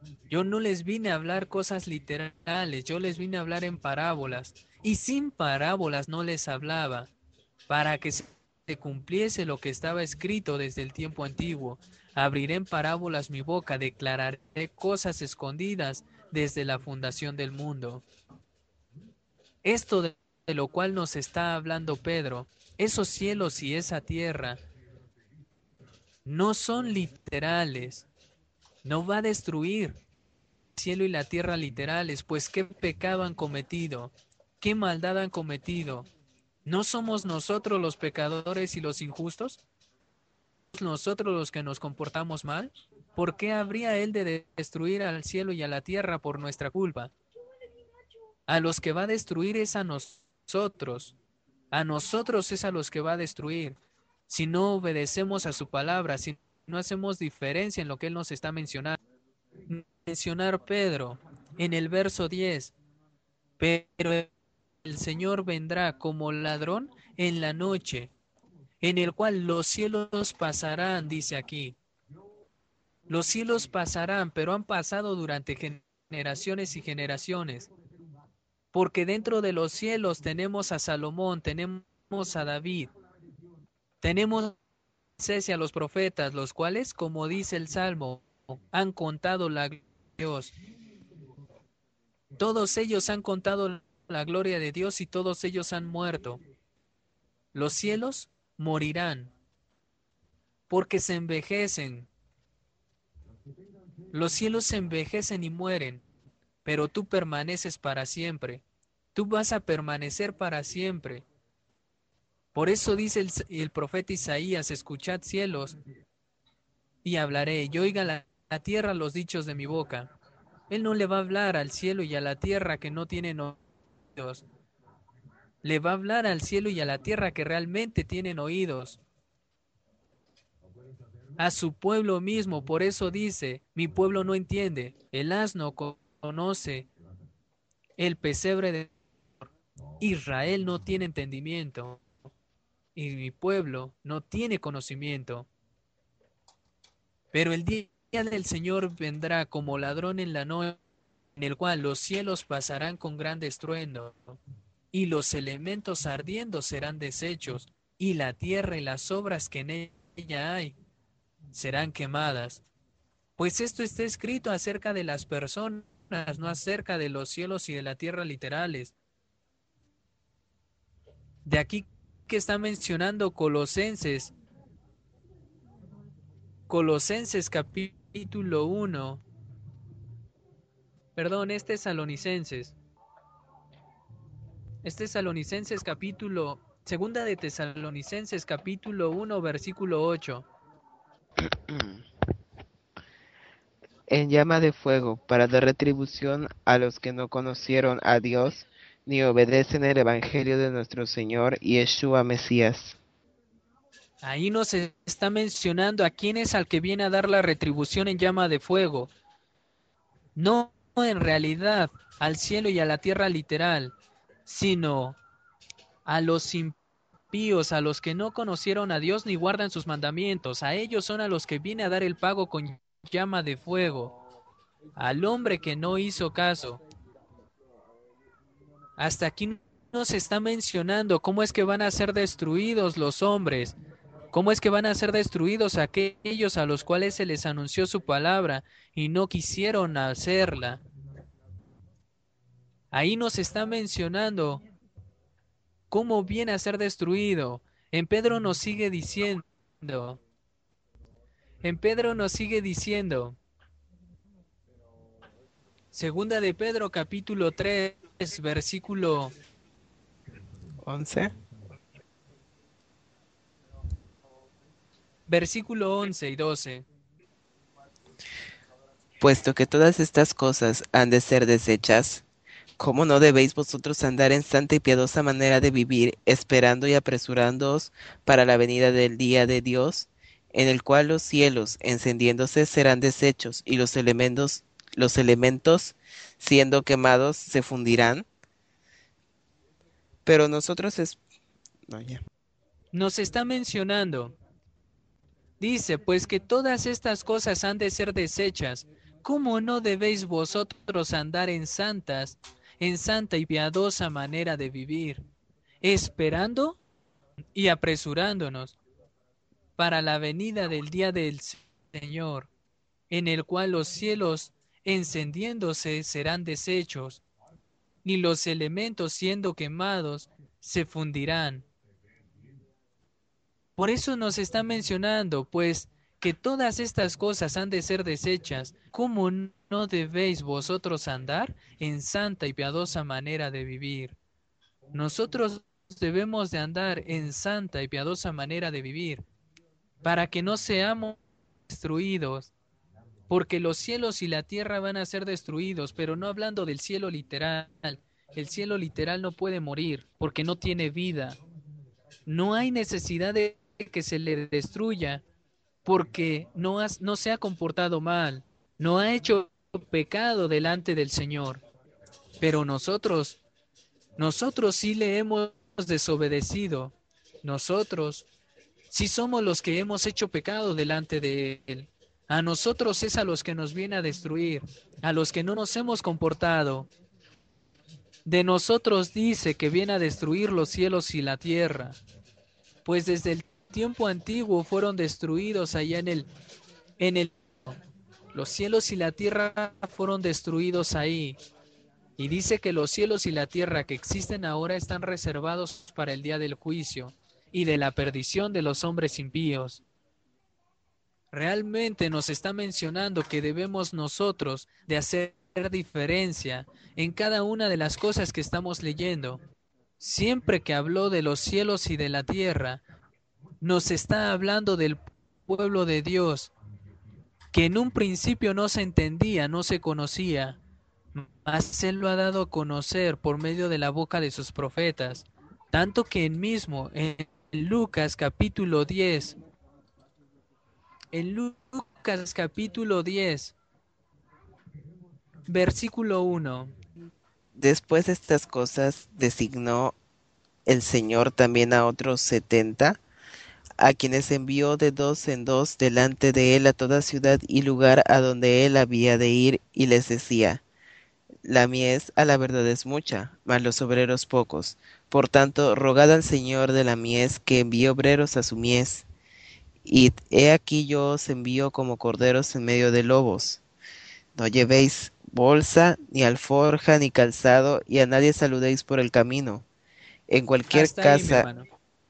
Yo no les vine a hablar cosas literales, yo les vine a hablar en parábolas. Y sin parábolas no les hablaba, para que se cumpliese lo que estaba escrito desde el tiempo antiguo. Abriré en parábolas mi boca, declararé cosas escondidas desde la fundación del mundo. Esto de de lo cual nos está hablando Pedro, esos cielos y esa tierra, no son literales, no va a destruir el cielo y la tierra literales, pues qué pecado han cometido, qué maldad han cometido. ¿No somos nosotros los pecadores y los injustos? ¿Nosotros los que nos comportamos mal? ¿Por qué habría él de destruir al cielo y a la tierra por nuestra culpa? A los que va a destruir es a nosotros. A nosotros es a los que va a destruir. Si no obedecemos a su palabra, si no hacemos diferencia en lo que él nos está mencionando. Mencionar Pedro en el verso diez. Pero el Señor vendrá como ladrón en la noche, en el cual los cielos pasarán, dice aquí. Los cielos pasarán, pero han pasado durante generaciones y generaciones. Porque dentro de los cielos tenemos a Salomón, tenemos a David, tenemos a Moisés y a los profetas, los cuales, como dice el Salmo, han contado la gloria de Dios. Todos ellos han contado la gloria de Dios y todos ellos han muerto. Los cielos morirán porque se envejecen. Los cielos se envejecen y mueren, pero tú permaneces para siempre. Tú vas a permanecer para siempre. Por eso dice el, el profeta Isaías, escuchad cielos y hablaré, y oiga la, la tierra los dichos de mi boca. Él no le va a hablar al cielo y a la tierra que no tienen oídos. Le va a hablar al cielo y a la tierra que realmente tienen oídos. A su pueblo mismo, por eso dice, mi pueblo no entiende, el asno conoce, el pesebre de Israel no tiene entendimiento, y mi pueblo no tiene conocimiento. Pero el día del Señor vendrá como ladrón en la noche, en el cual los cielos pasarán con gran estruendo, y los elementos ardiendo serán deshechos, y la tierra y las obras que en ella hay serán quemadas. Pues esto está escrito acerca de las personas, no acerca de los cielos y de la tierra literales. De aquí que está mencionando Colosenses, Colosenses capítulo uno, perdón, es Tesalonicenses. Es Tesalonicenses capítulo, segunda de Tesalonicenses capítulo uno, versículo ocho. En llama de fuego, para dar retribución a los que no conocieron a Dios, ni obedecen el Evangelio de nuestro Señor Yeshua Mesías. Ahí nos está mencionando a quién es al que viene a dar la retribución en llama de fuego. No en realidad al cielo y a la tierra literal, sino a los impíos, a los que no conocieron a Dios ni guardan sus mandamientos. A ellos son a los que viene a dar el pago con llama de fuego. Al hombre que no hizo caso. Hasta aquí nos está mencionando cómo es que van a ser destruidos los hombres. ¿Cómo es que van a ser destruidos aquellos a los cuales se les anunció su palabra y no quisieron hacerla? Ahí nos está mencionando cómo viene a ser destruido. En Pedro nos sigue diciendo, en Pedro nos sigue diciendo, segunda de Pedro capítulo tres, versículo once. Versículo once y doce. Puesto que todas estas cosas han de ser desechas, ¿cómo no debéis vosotros andar en santa y piadosa manera de vivir, esperando y apresurándoos para la venida del día de Dios, en el cual los cielos, encendiéndose, serán deshechos, y los elementos, los elementos, siendo quemados, se fundirán? Pero nosotros es... No, ya. Nos está mencionando, dice, pues que todas estas cosas han de ser desechas. ¿cómo no debéis vosotros andar en santas, en santa y piadosa manera de vivir, esperando y apresurándonos para la venida del día del Señor, en el cual los cielos encendiéndose serán deshechos, y los elementos siendo quemados se fundirán? Por eso nos está mencionando, pues, que todas estas cosas han de ser deshechas. ¿Cómo no debéis vosotros andar en santa y piadosa manera de vivir? Nosotros debemos de andar en santa y piadosa manera de vivir, para que no seamos destruidos, porque los cielos y la tierra van a ser destruidos, pero no hablando del cielo literal. El cielo literal no puede morir, porque no tiene vida. No hay necesidad de que se le destruya, porque no, has, no se ha comportado mal, no ha hecho pecado delante del Señor. Pero nosotros, nosotros sí le hemos desobedecido. Nosotros sí somos los que hemos hecho pecado delante de Él. A nosotros es a los que nos viene a destruir, a los que no nos hemos comportado. De nosotros dice que viene a destruir los cielos y la tierra, pues desde el tiempo antiguo fueron destruidos allá en el, en el, los cielos y la tierra fueron destruidos ahí. Y dice que los cielos y la tierra que existen ahora están reservados para el día del juicio y de la perdición de los hombres impíos. Realmente nos está mencionando que debemos nosotros de hacer diferencia en cada una de las cosas que estamos leyendo. Siempre que habló de los cielos y de la tierra, nos está hablando del pueblo de Dios, que en un principio no se entendía, no se conocía, mas Él lo ha dado a conocer por medio de la boca de sus profetas, tanto que en mismo en Lucas capítulo diez, en Lucas capítulo diez, versículo uno. Después de estas cosas, designó el Señor también a otros setenta, a quienes envió de dos en dos delante de él a toda ciudad y lugar a donde él había de ir, y les decía: La mies a la verdad es mucha, mas los obreros pocos. Por tanto, rogad al Señor de la mies que envíe obreros a su mies. Y he aquí yo os envío como corderos en medio de lobos. No llevéis bolsa, ni alforja, ni calzado, y a nadie saludéis por el camino. En cualquier Hasta ahí, mi casa. hermano.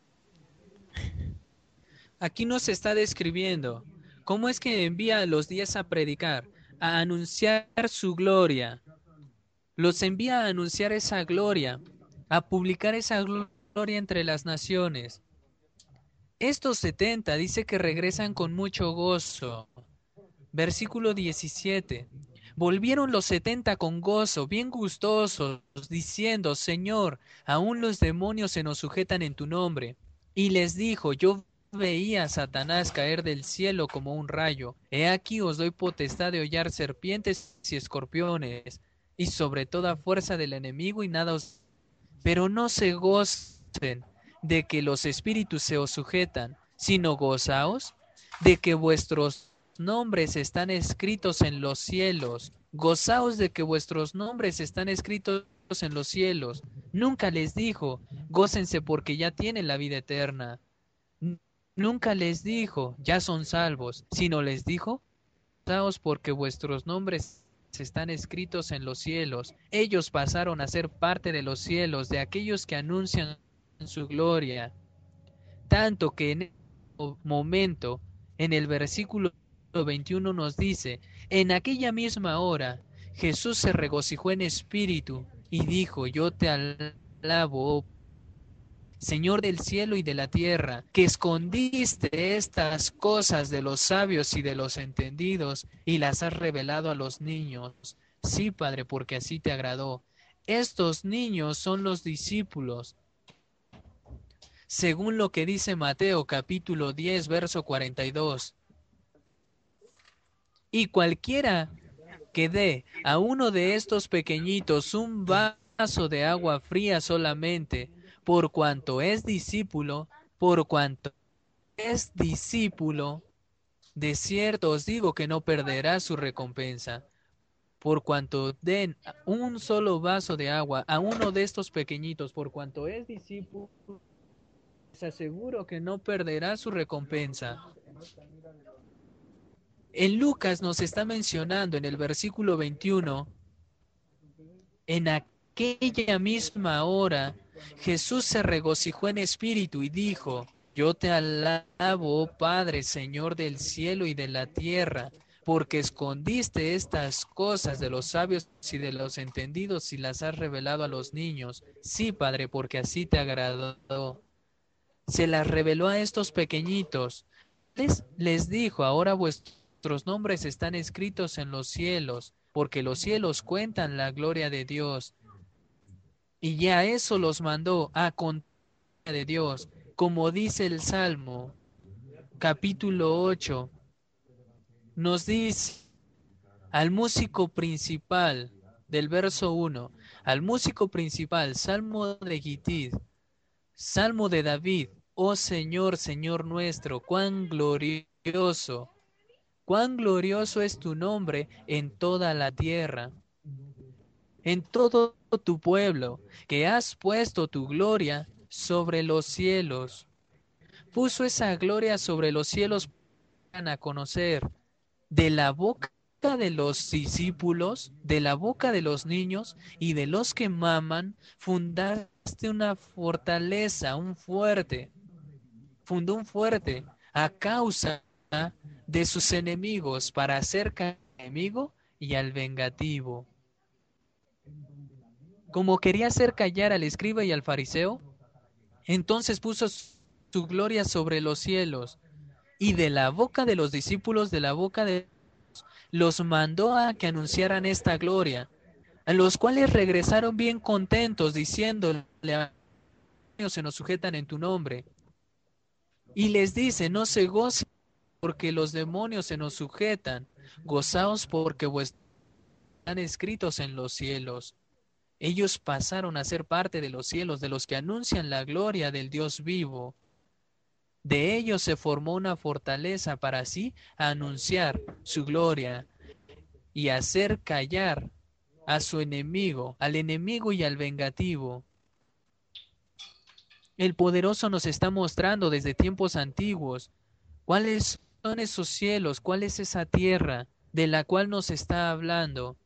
Aquí nos está describiendo cómo es que envía a los diez a predicar, a anunciar su gloria. Los envía a anunciar esa gloria, a publicar esa gloria entre las naciones. Estos setenta dice que regresan con mucho gozo. Versículo diecisiete. Volvieron los setenta con gozo, bien gustosos, diciendo: Señor, aún los demonios se nos sujetan en tu nombre. Y les dijo: Yo veía a Satanás caer del cielo como un rayo. He aquí os doy potestad de hollar serpientes y escorpiones, y sobre toda fuerza del enemigo, y nada os... Pero no se gocen de que los espíritus se os sujetan, sino gozaos de que vuestros nombres están escritos en los cielos. Gozaos de que vuestros nombres están escritos en los cielos. Nunca les dijo: gócense porque ya tienen la vida eterna. Nunca les dijo: ya son salvos, sino les dijo: gozaos porque vuestros nombres están escritos en los cielos. Ellos pasaron a ser parte de los cielos, de aquellos que anuncian su gloria. Tanto que en ese momento, en el versículo veintiuno nos dice: en aquella misma hora Jesús se regocijó en espíritu y dijo: yo te alabo, Señor del cielo y de la tierra, que escondiste estas cosas de los sabios y de los entendidos y las has revelado a los niños. Sí, Padre, porque así te agradó. Estos niños son los discípulos, según lo que dice Mateo capítulo diez, verso cuarenta y dos. Y cualquiera que dé a uno de estos pequeñitos un vaso de agua fría solamente, por cuanto es discípulo, por cuanto es discípulo, De cierto os digo que no perderá su recompensa. Por cuanto den un solo vaso de agua a uno de estos pequeñitos, por cuanto es discípulo, les aseguro que no perderá su recompensa. En Lucas nos está mencionando en el versículo veintiuno, en aquella misma hora Jesús se regocijó en espíritu y dijo: yo te alabo, oh Padre, Señor del cielo y de la tierra, porque escondiste estas cosas de los sabios y de los entendidos y las has revelado a los niños. Sí, Padre, porque así te agradó. Se las reveló a estos pequeñitos. Les, les dijo: ahora vuestros nombres están escritos en los cielos, porque los cielos cuentan la gloria de Dios. Y ya eso los mandó a contar de Dios, como dice el Salmo, capítulo ocho, nos dice al músico principal del verso uno, al músico principal, Salmo de Gittith, Salmo de David: oh Señor, Señor nuestro, cuán glorioso, cuán glorioso es tu nombre en toda la tierra, en todo tu pueblo, que has puesto tu gloria sobre los cielos. Puso esa gloria sobre los cielos para a conocer. De la boca de los discípulos, de la boca de los niños y de los que maman, fundaste una fortaleza, un fuerte, fundó un fuerte a causa de sus enemigos, para hacer caer al enemigo y al vengativo. Como quería hacer callar al escriba y al fariseo, entonces puso su gloria sobre los cielos, y de la boca de los discípulos, de la boca de los mandó a que anunciaran esta gloria, a los cuales regresaron bien contentos, diciéndole: a ellos se nos sujetan en tu nombre. Y les dice: no se gocen porque los demonios se nos sujetan, gozaos porque vuestros están escritos en los cielos. Ellos pasaron a ser parte de los cielos, de los que anuncian la gloria del Dios vivo. De ellos se formó una fortaleza para así anunciar su gloria y hacer callar a su enemigo, al enemigo y al vengativo. El poderoso nos está mostrando desde tiempos antiguos cuáles son esos cielos, cuál es esa tierra de la cual nos está hablando.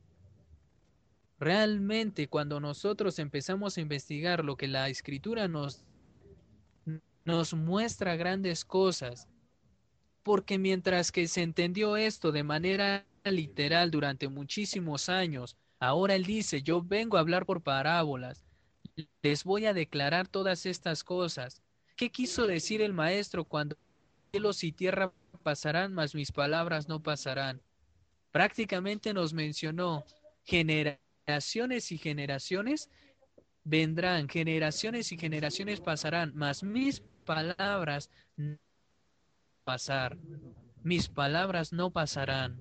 Realmente, cuando nosotros empezamos a investigar lo que la Escritura nos, nos muestra grandes cosas, porque mientras que se entendió esto de manera literal durante muchísimos años, ahora él dice: yo vengo a hablar por parábolas, les voy a declarar todas estas cosas. ¿Qué quiso decir el maestro cuando cielos y tierra pasarán, mas mis palabras no pasarán? Prácticamente nos mencionó: generaciones y generaciones vendrán, generaciones y generaciones pasarán, mas mis palabras no pasar, mis palabras no pasarán.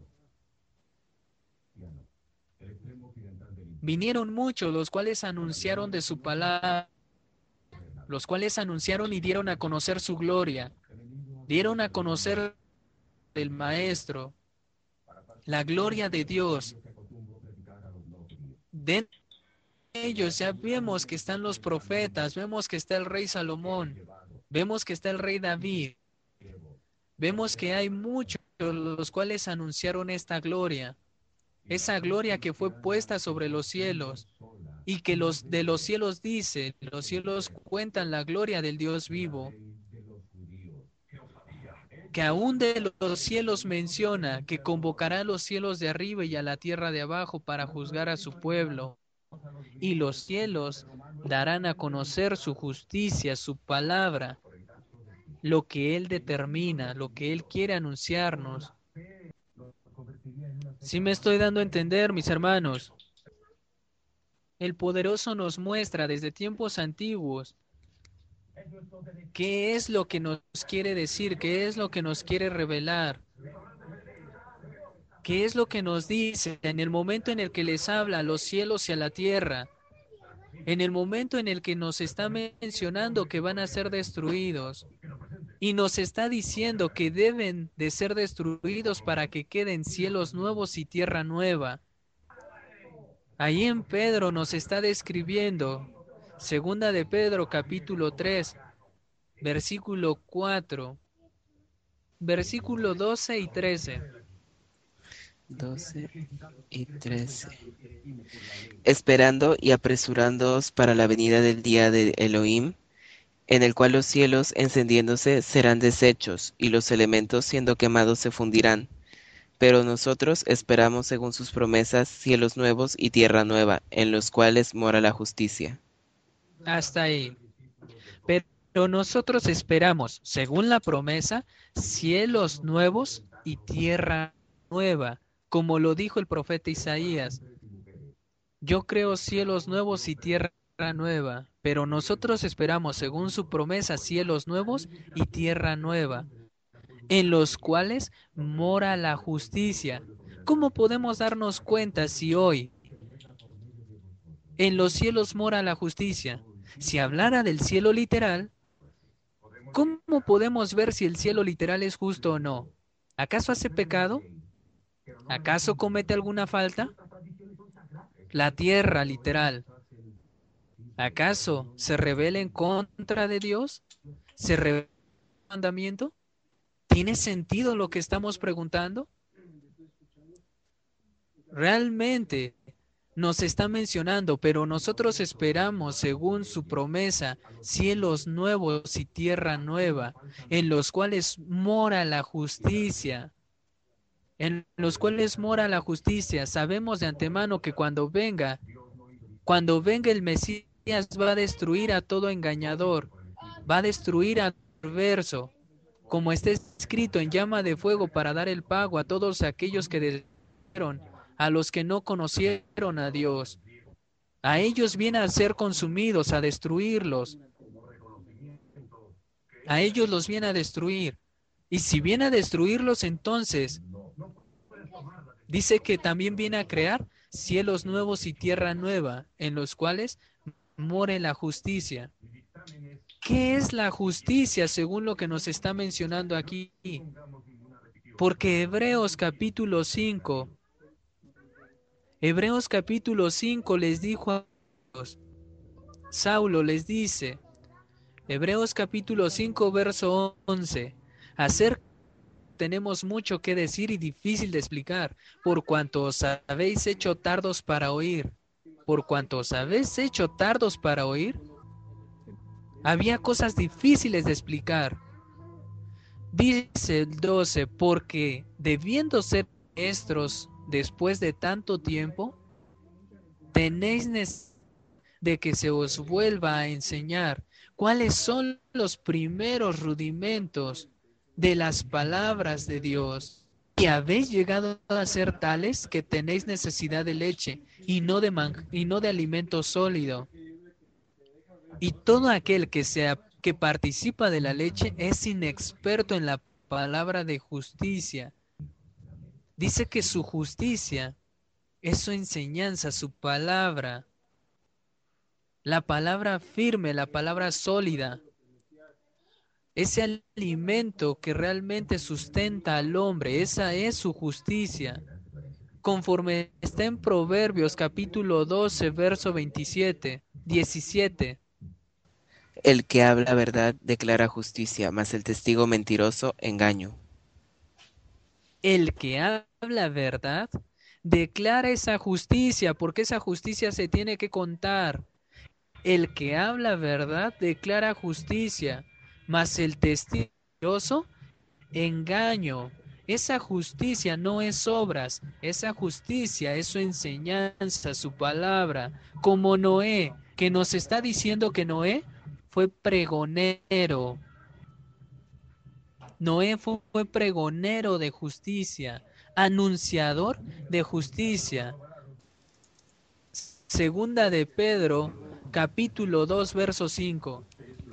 Vinieron muchos, los cuales anunciaron de su palabra, los cuales anunciaron y dieron a conocer su gloria, dieron a conocer del Maestro, la gloria de Dios. De ellos ya vemos que están los profetas, vemos que está el rey Salomón, vemos que está el rey David, vemos que hay muchos los cuales anunciaron esta gloria, esa gloria que fue puesta sobre los cielos, y que los de los cielos dice, los cielos cuentan la gloria del Dios vivo, que aún de los cielos menciona que convocará a los cielos de arriba y a la tierra de abajo para juzgar a su pueblo, y los cielos darán a conocer su justicia, su palabra, lo que Él determina, lo que Él quiere anunciarnos. ¿Sí me estoy dando a entender, mis hermanos? El poderoso nos muestra desde tiempos antiguos qué es lo que nos quiere decir, qué es lo que nos quiere revelar, qué es lo que nos dice en el momento en el que les habla a los cielos y a la tierra, en el momento en el que nos está mencionando que van a ser destruidos y nos está diciendo que deben de ser destruidos para que queden cielos nuevos y tierra nueva. Ahí en Pedro nos está describiendo, segunda de Pedro capítulo tres, versículo cuatro, versículo doce y trece. doce y trece. Esperando y apresurándoos para la venida del día de Elohim, en el cual los cielos encendiéndose serán deshechos, y los elementos siendo quemados se fundirán. Pero nosotros esperamos según sus promesas cielos nuevos y tierra nueva, en los cuales mora la justicia. Hasta ahí. Pero nosotros esperamos, según la promesa, cielos nuevos y tierra nueva, como lo dijo el profeta Isaías. Yo creo cielos nuevos y tierra nueva, pero nosotros esperamos, según su promesa, cielos nuevos y tierra nueva, en los cuales mora la justicia. ¿Cómo podemos darnos cuenta si hoy en los cielos mora la justicia? Si hablara del cielo literal, ¿cómo podemos ver si el cielo literal es justo o no? ¿Acaso hace pecado? ¿Acaso comete alguna falta? La tierra literal, ¿acaso se rebela en contra de Dios? ¿Se rebela el mandamiento? ¿Tiene sentido lo que estamos preguntando? Realmente nos está mencionando, pero nosotros esperamos, según su promesa, cielos nuevos y tierra nueva, en los cuales mora la justicia. En los cuales mora la justicia. Sabemos de antemano que cuando venga, cuando venga el Mesías va a destruir a todo engañador, va a destruir a perverso, como está escrito en llama de fuego para dar el pago a todos aquellos que destruyeron, a los que no conocieron a Dios. A ellos viene a ser consumidos, a destruirlos. A ellos los viene a destruir. Y si viene a destruirlos, entonces dice que también viene a crear cielos nuevos y tierra nueva, en los cuales more la justicia. ¿Qué es la justicia según lo que nos está mencionando aquí? Porque Hebreos capítulo cinco, Hebreos capítulo cinco les dijo a ellos, Saulo les dice, Hebreos capítulo cinco, verso once, acerca tenemos mucho que decir y difícil de explicar, por cuanto os habéis hecho tardos para oír. Por cuanto os habéis hecho tardos para oír, había cosas difíciles de explicar. Dice el doce, porque debiendo ser maestros después de tanto tiempo, tenéis necesidad de que se os vuelva a enseñar cuáles son los primeros rudimentos de las palabras de Dios. Y habéis llegado a ser tales que tenéis necesidad de leche y no de, man y no de alimento sólido. Y todo aquel que, sea, que participa de la leche es inexperto en la palabra de justicia. Dice que su justicia es su enseñanza, su palabra. La palabra firme, la palabra sólida. Ese alimento que realmente sustenta al hombre, esa es su justicia. Conforme está en Proverbios capítulo doce, verso veintisiete, diecisiete. El que habla verdad declara justicia, mas el testigo mentiroso engaño. El que habla verdad declara esa justicia, porque esa justicia se tiene que contar. El que habla verdad declara justicia, mas el testigo mentiroso engaño. Esa justicia no es obras, esa justicia es su enseñanza, su palabra, como Noé, que nos está diciendo que Noé fue pregonero. Noé fue, fue pregonero de justicia, anunciador de justicia. Segunda de Pedro, capítulo dos, verso cinco.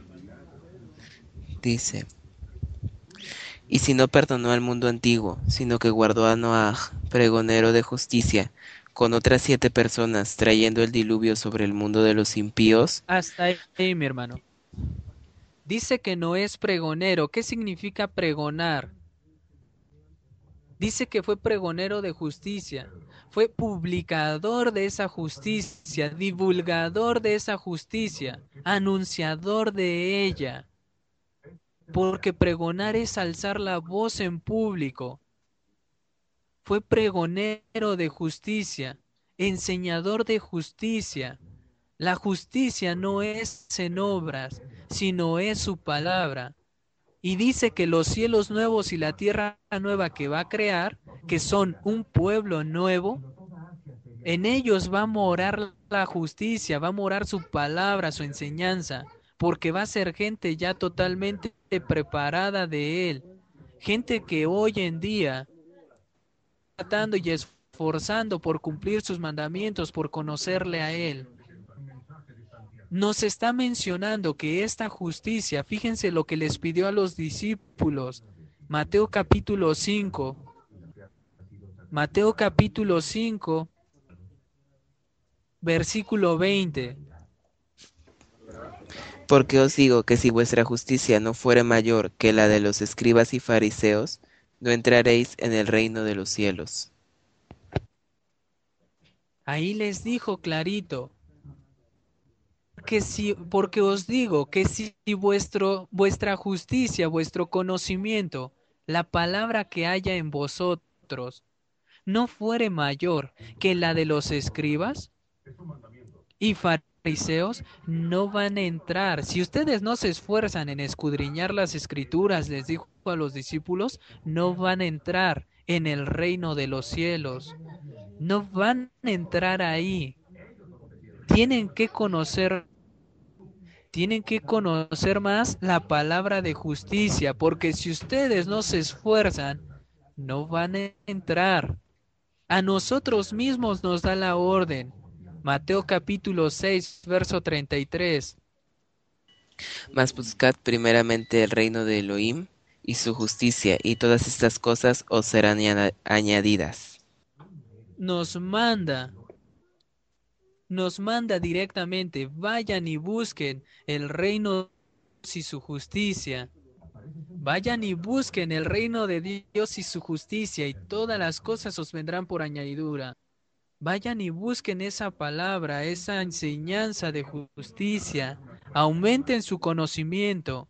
Dice, y si no perdonó al mundo antiguo, sino que guardó a Noaj, pregonero de justicia, con otras siete personas, trayendo el diluvio sobre el mundo de los impíos. Hasta ahí, mi hermano. Dice que no es pregonero. ¿Qué significa pregonar? Dice que fue pregonero de justicia, fue publicador de esa justicia, divulgador de esa justicia, anunciador de ella, porque pregonar es alzar la voz en público. Fue pregonero de justicia, enseñador de justicia. La justicia no es en obras, sino es su palabra. Y dice que los cielos nuevos y la tierra nueva que va a crear, que son un pueblo nuevo, en ellos va a morar la justicia, va a morar su palabra, su enseñanza, porque va a ser gente ya totalmente preparada de él. Gente que hoy en día está tratando y esforzando por cumplir sus mandamientos, por conocerle a él. Nos está mencionando que esta justicia, fíjense lo que les pidió a los discípulos, Mateo capítulo cinco, Mateo capítulo cinco, versículo veinte. Porque os digo que si vuestra justicia no fuere mayor que la de los escribas y fariseos, no entraréis en el reino de los cielos. Ahí les dijo clarito, que si, porque os digo que si vuestro, vuestra justicia, vuestro conocimiento, la palabra que haya en vosotros, no fuere mayor que la de los escribas y fariseos, no van a entrar. Si ustedes no se esfuerzan en escudriñar las escrituras, les dijo a los discípulos, no van a entrar en el reino de los cielos. No van a entrar ahí. Tienen que conocer Tienen que conocer más la palabra de justicia, porque si ustedes no se esfuerzan, no van a entrar. A nosotros mismos nos da la orden. Mateo capítulo seis, verso treinta y tres. Mas buscad primeramente el reino de Elohim y su justicia, y todas estas cosas os serán añadidas. Nos manda, nos manda directamente, vayan y busquen el reino y su justicia. Vayan y busquen el reino de Dios y su justicia, y todas las cosas os vendrán por añadidura. Vayan y busquen esa palabra, esa enseñanza de justicia. Aumenten su conocimiento.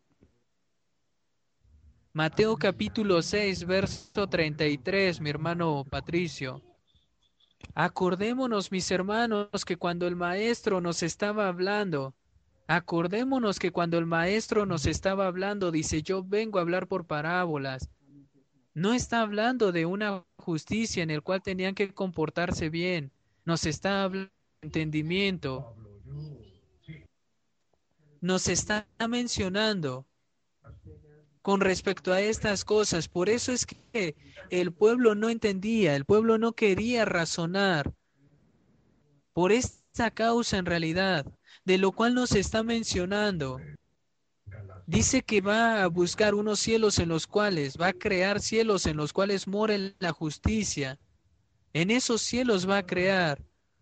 Mateo capítulo seis, verso treinta y tres, mi hermano Patricio. Acordémonos, mis hermanos, que cuando el maestro nos estaba hablando, acordémonos que cuando el maestro nos estaba hablando, dice, yo vengo a hablar por parábolas. No está hablando de una justicia en el cual tenían que comportarse bien. Nos está hablando de entendimiento. Nos está mencionando con respecto a estas cosas. Por eso es que el pueblo no entendía, el pueblo no quería razonar. Por esta causa en realidad, de lo cual nos está mencionando. Dice que va a buscar unos cielos en los cuales, va a crear cielos en los cuales more la justicia. En esos cielos va a crear.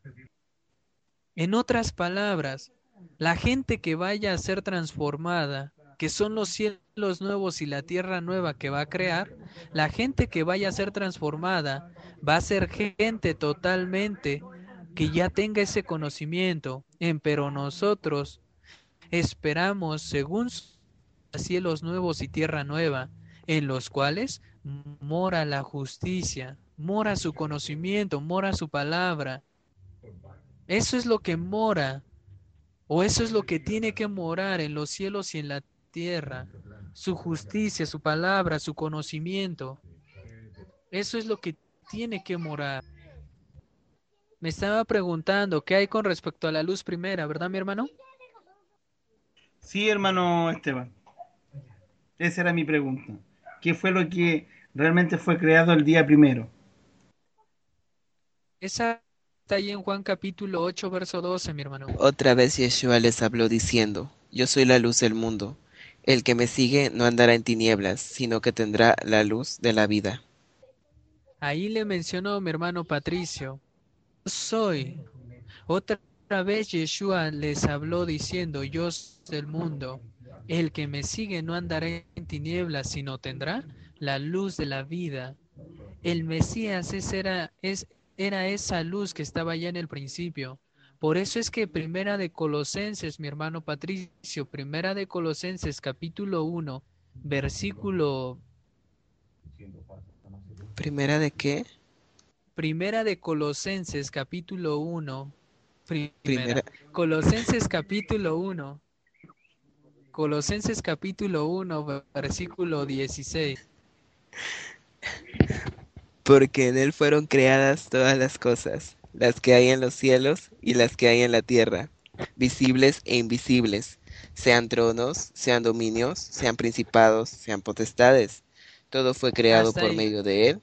En otras palabras, la gente que vaya a ser transformada, que son los cielos nuevos y la tierra nueva que va a crear, la gente que vaya a ser transformada va a ser gente totalmente que ya tenga ese conocimiento. En, pero nosotros esperamos según cielos nuevos y tierra nueva, en los cuales mora la justicia, mora su conocimiento, mora su palabra. Eso es lo que mora, o eso es lo que tiene que morar en los cielos y en la tierra. Su justicia, su palabra, su conocimiento. Eso es lo que tiene que morar. Me estaba preguntando qué hay con respecto a la luz primera, ¿verdad, mi hermano? Sí, hermano Esteban, esa era mi pregunta. ¿Qué fue lo que realmente fue creado el día primero? Esa está ahí en Juan capítulo ocho, verso doce, mi hermano. Otra vez Yeshua les habló diciendo, Yo soy la luz del mundo. El que me sigue no andará en tinieblas, sino que tendrá la luz de la vida. Ahí le mencionó mi hermano Patricio. Yo soy. Otra vez Yeshua les habló diciendo, yo soy del mundo. El que me sigue no andará en tinieblas, sino tendrá la luz de la vida. El Mesías es, era, es, era esa luz que estaba ya en el principio. Por eso es que Primera de Colosenses, mi hermano Patricio, Primera de Colosenses capítulo uno, versículo... ¿Primera de qué? Primera de Colosenses capítulo uno, Primera. primera, Colosenses capítulo uno, Colosenses capítulo uno, versículo dieciséis. Porque en él fueron creadas todas las cosas, las que hay en los cielos y las que hay en la tierra, visibles e invisibles, sean tronos, sean dominios, sean principados, sean potestades. Todo fue creado Hasta por ahí. medio de él.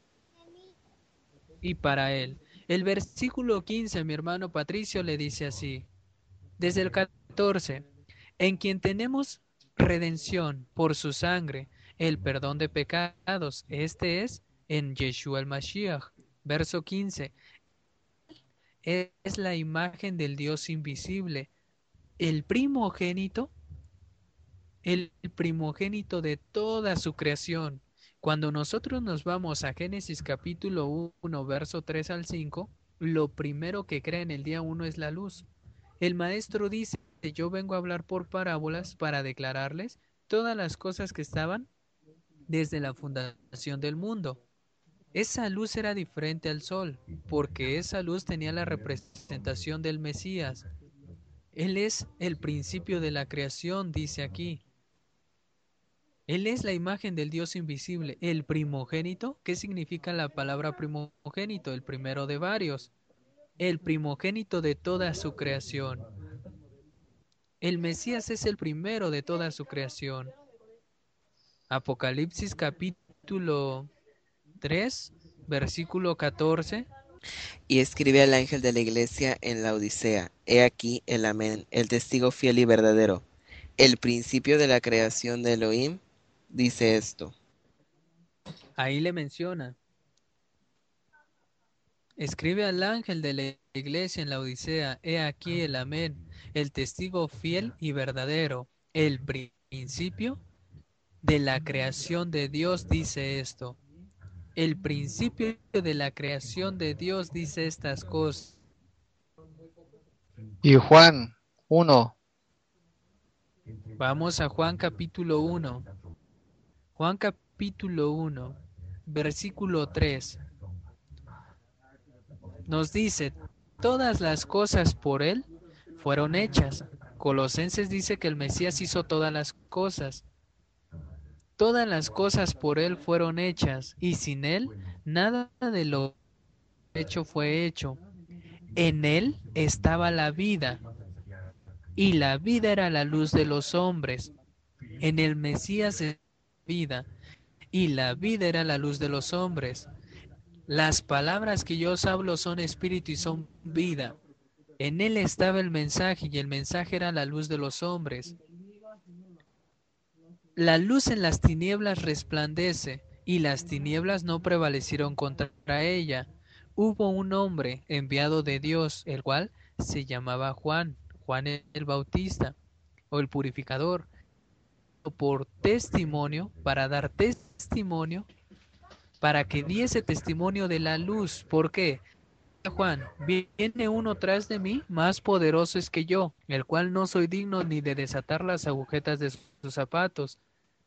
Y para él. El versículo quince, mi hermano Patricio, le dice así, desde el catorce, en quien tenemos redención por su sangre, el perdón de pecados. Este es en Yeshua el Mashiach. Verso quince, es la imagen del Dios invisible, el primogénito, el primogénito de toda su creación. Cuando nosotros nos vamos a Génesis capítulo uno, verso tres al cinco, lo primero que crea en el día uno es la luz. El maestro dice, yo vengo a hablar por parábolas para declararles todas las cosas que estaban desde la fundación del mundo. Esa luz era diferente al sol, porque esa luz tenía la representación del Mesías. Él es el principio de la creación, dice aquí. Él es la imagen del Dios invisible, el primogénito. ¿Qué significa la palabra primogénito? El primero de varios. El primogénito de toda su creación. El Mesías es el primero de toda su creación. Apocalipsis capítulo tres, versículo catorce. Y escribe al ángel de la iglesia en la Odisea, he aquí el amén, el testigo fiel y verdadero, el principio de la creación de Elohim, dice esto. Ahí le menciona. Escribe al ángel de la iglesia en la Odisea, he aquí el amén, el testigo fiel y verdadero, el principio de la creación de Dios dice esto. El principio de la creación de Dios dice estas cosas. Y Juan uno, Vamos a Juan capítulo uno. Juan capítulo uno, versículo tres. Nos dice, todas las cosas por él fueron hechas. Colosenses dice que el Mesías hizo todas las cosas. Todas las cosas por él fueron hechas, y sin él nada de lo hecho fue hecho. En él estaba la vida, y la vida era la luz de los hombres. En el Mesías es vida, y la vida era la luz de los hombres. Las palabras que yo os hablo son espíritu y son vida. En él estaba el mensaje, y el mensaje era la luz de los hombres. La luz en las tinieblas resplandece, y las tinieblas no prevalecieron contra ella. Hubo un hombre enviado de Dios, el cual se llamaba Juan, Juan el Bautista, o el purificador, por testimonio, para dar testimonio, para que diese testimonio de la luz. ¿Por qué? Juan, viene uno tras de mí, más poderoso es que yo, el cual no soy digno ni de desatar las agujetas de sus zapatos.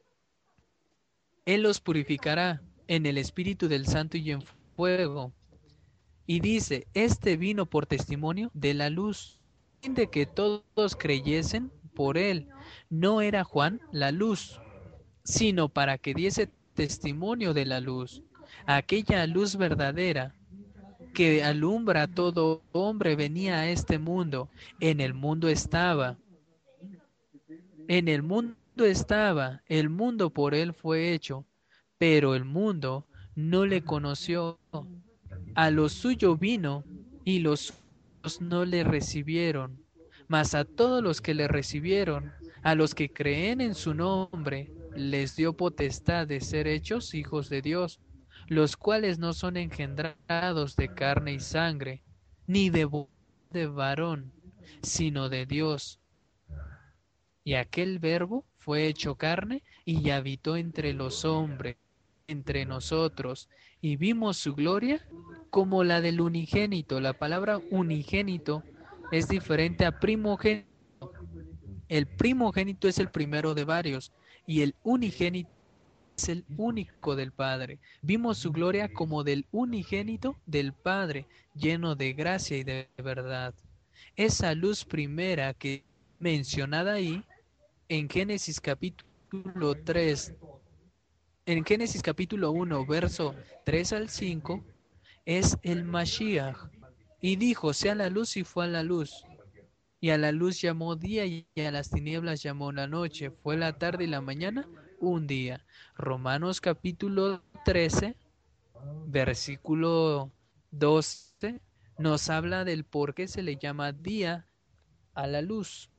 Él los purificará en el espíritu del santo y en fuego. Y dice, este vino por testimonio de la luz, de que todos creyesen por él. No era Juan la luz, sino para que diese testimonio de la luz, aquella luz verdadera que alumbra a todo hombre venía a este mundo. En el mundo estaba, en el mundo estaba, el mundo por él fue hecho, pero el mundo no le conoció. A lo suyo vino, y los suyos no le recibieron. Mas a todos los que le recibieron, a los que creen en su nombre, les dio potestad de ser hechos hijos de Dios, los cuales no son engendrados de carne y sangre, ni de, de varón, sino de Dios. Y aquel verbo fue hecho carne y habitó entre los hombres, entre nosotros, y vimos su gloria como la del unigénito. La palabra unigénito es diferente a primogénito. El primogénito es el primero de varios y el unigénito es el único del Padre. Vimos su gloria como del unigénito del Padre, lleno de gracia y de verdad. Esa luz primera que mencionada ahí en Génesis capítulo tres, en Génesis capítulo uno, verso tres al cinco, es el Mashiach. Y dijo, sea la luz, y fue a la luz. Y a la luz llamó día y a las tinieblas llamó la noche. Fue la tarde y la mañana un día. Romanos capítulo trece, versículo doce, nos habla del por qué se le llama día a la luz.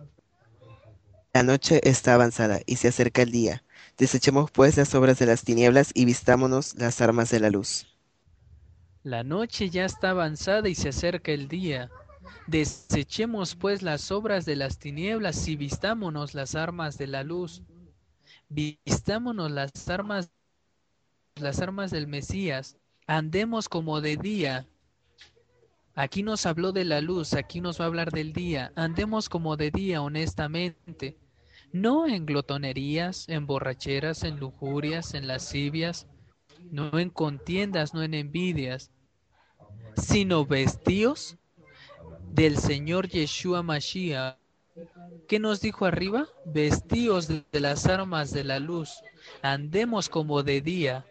La noche está avanzada y se acerca el día. Desechemos pues las obras de las tinieblas y vistámonos las armas de la luz. La noche ya está avanzada y se acerca el día. Desechemos pues las obras de las tinieblas y vistámonos las armas de la luz. Vistámonos las armas, las armas del Mesías. Andemos como de día. Aquí nos habló de la luz, aquí nos va a hablar del día. Andemos como de día honestamente. No en glotonerías, en borracheras, en lujurias, en lascivias, no en contiendas, no en envidias, sino vestíos del Señor Yeshua Mashiach. ¿Qué nos dijo arriba? Vestíos de las armas de la luz. Andemos como de día.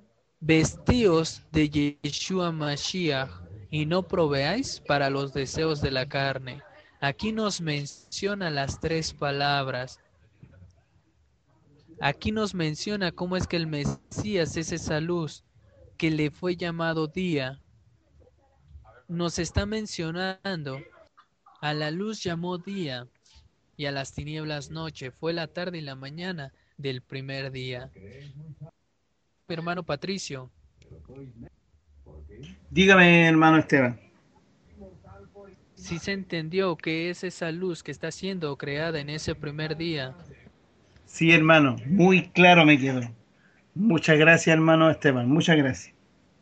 Vestíos de Yeshua Mashiach y no proveáis para los deseos de la carne. Aquí nos menciona las tres palabras. Aquí nos menciona cómo es que el Mesías es esa luz que le fue llamado día. Nos está mencionando, a la luz llamó día y a las tinieblas noche. Fue la tarde y la mañana del primer día. Mi hermano Patricio. Dígame, hermano Esteban. Si se entendió que es esa luz que está siendo creada en ese primer día. Sí, hermano, muy claro me quedó. Muchas gracias, hermano Esteban, muchas gracias.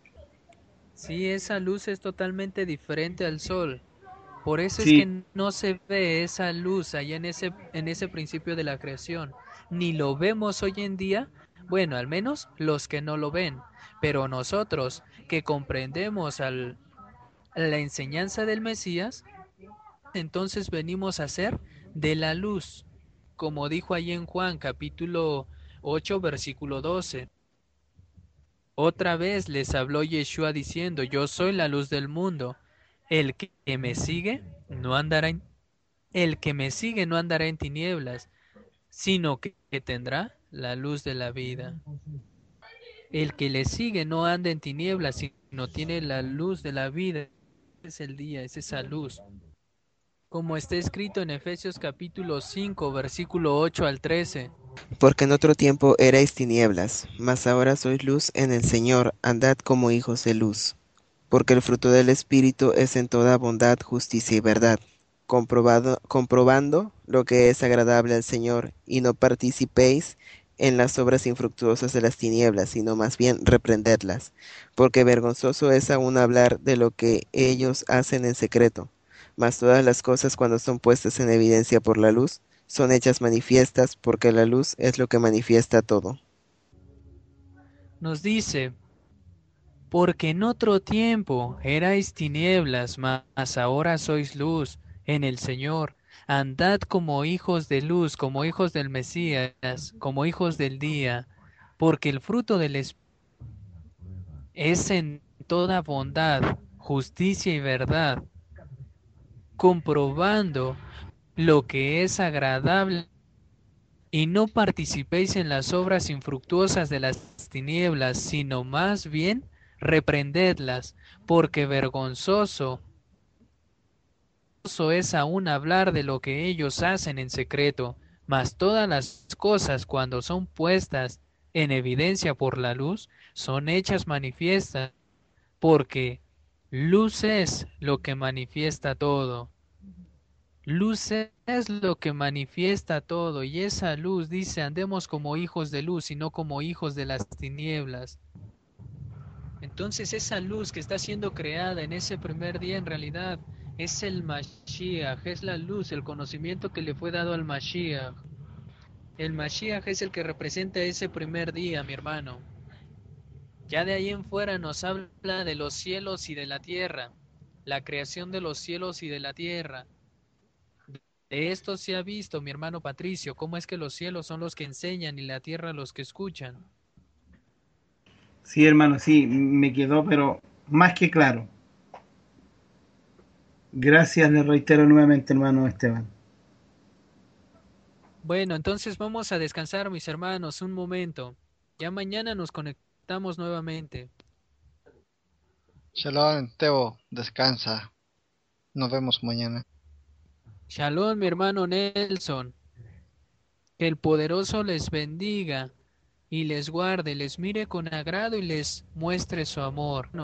Sí, esa luz es totalmente diferente al sol. Por eso es Sí, que no se ve esa luz allá en ese, en ese principio de la creación. Ni lo vemos hoy en día, bueno, al menos los que no lo ven. Pero nosotros que comprendemos al, la enseñanza del Mesías, entonces venimos a ser de la luz, como dijo ahí en Juan capítulo ocho, versículo doce. Otra vez les habló Yeshua diciendo, yo soy la luz del mundo. El que me sigue no andará en, el que me sigue no andará en tinieblas, sino que, que tendrá la luz de la vida. El que le sigue no anda en tinieblas, sino tiene la luz de la vida. Es el día, es esa luz. Como está escrito en Efesios capítulo cinco, versículo ocho al trece. Porque en otro tiempo erais tinieblas, mas ahora sois luz en el Señor, andad como hijos de luz. Porque el fruto del Espíritu es en toda bondad, justicia y verdad, comprobado, comprobando lo que es agradable al Señor, y no participéis en las obras infructuosas de las tinieblas, sino más bien reprendedlas, porque vergonzoso es aún hablar de lo que ellos hacen en secreto. Mas todas las cosas, cuando son puestas en evidencia por la luz, son hechas manifiestas, porque la luz es lo que manifiesta todo. Nos dice, porque en otro tiempo erais tinieblas, mas ahora sois luz en el Señor. Andad como hijos de luz, como hijos del Mesías, como hijos del día, porque el fruto del Espíritu es en toda bondad, justicia y verdad, comprobando lo que es agradable, y no participéis en las obras infructuosas de las tinieblas, sino más bien reprendedlas, porque vergonzoso es aún hablar de lo que ellos hacen en secreto, mas todas las cosas cuando son puestas en evidencia por la luz, son hechas manifiestas, porque luz es lo que manifiesta todo. Luz es lo que manifiesta todo, y esa luz dice, andemos como hijos de luz y no como hijos de las tinieblas. Entonces esa luz que está siendo creada en ese primer día en realidad es el Mashiach, es la luz, el conocimiento que le fue dado al Mashiach. El Mashiach es el que representa ese primer día, mi hermano. Ya de ahí en fuera nos habla de los cielos y de la tierra, la creación de los cielos y de la tierra. De esto se ha visto, mi hermano Patricio, cómo es que los cielos son los que enseñan y la tierra los que escuchan. Sí, hermano, sí, me quedó, pero más que claro. Gracias, le reitero nuevamente, hermano Esteban. Bueno, entonces vamos a descansar, mis hermanos, un momento. Ya mañana nos conectamos nuevamente. Shalom, Teo, descansa. Nos vemos mañana. Shalom, mi hermano Nelson. Que el poderoso les bendiga y les guarde, les mire con agrado y les muestre su amor.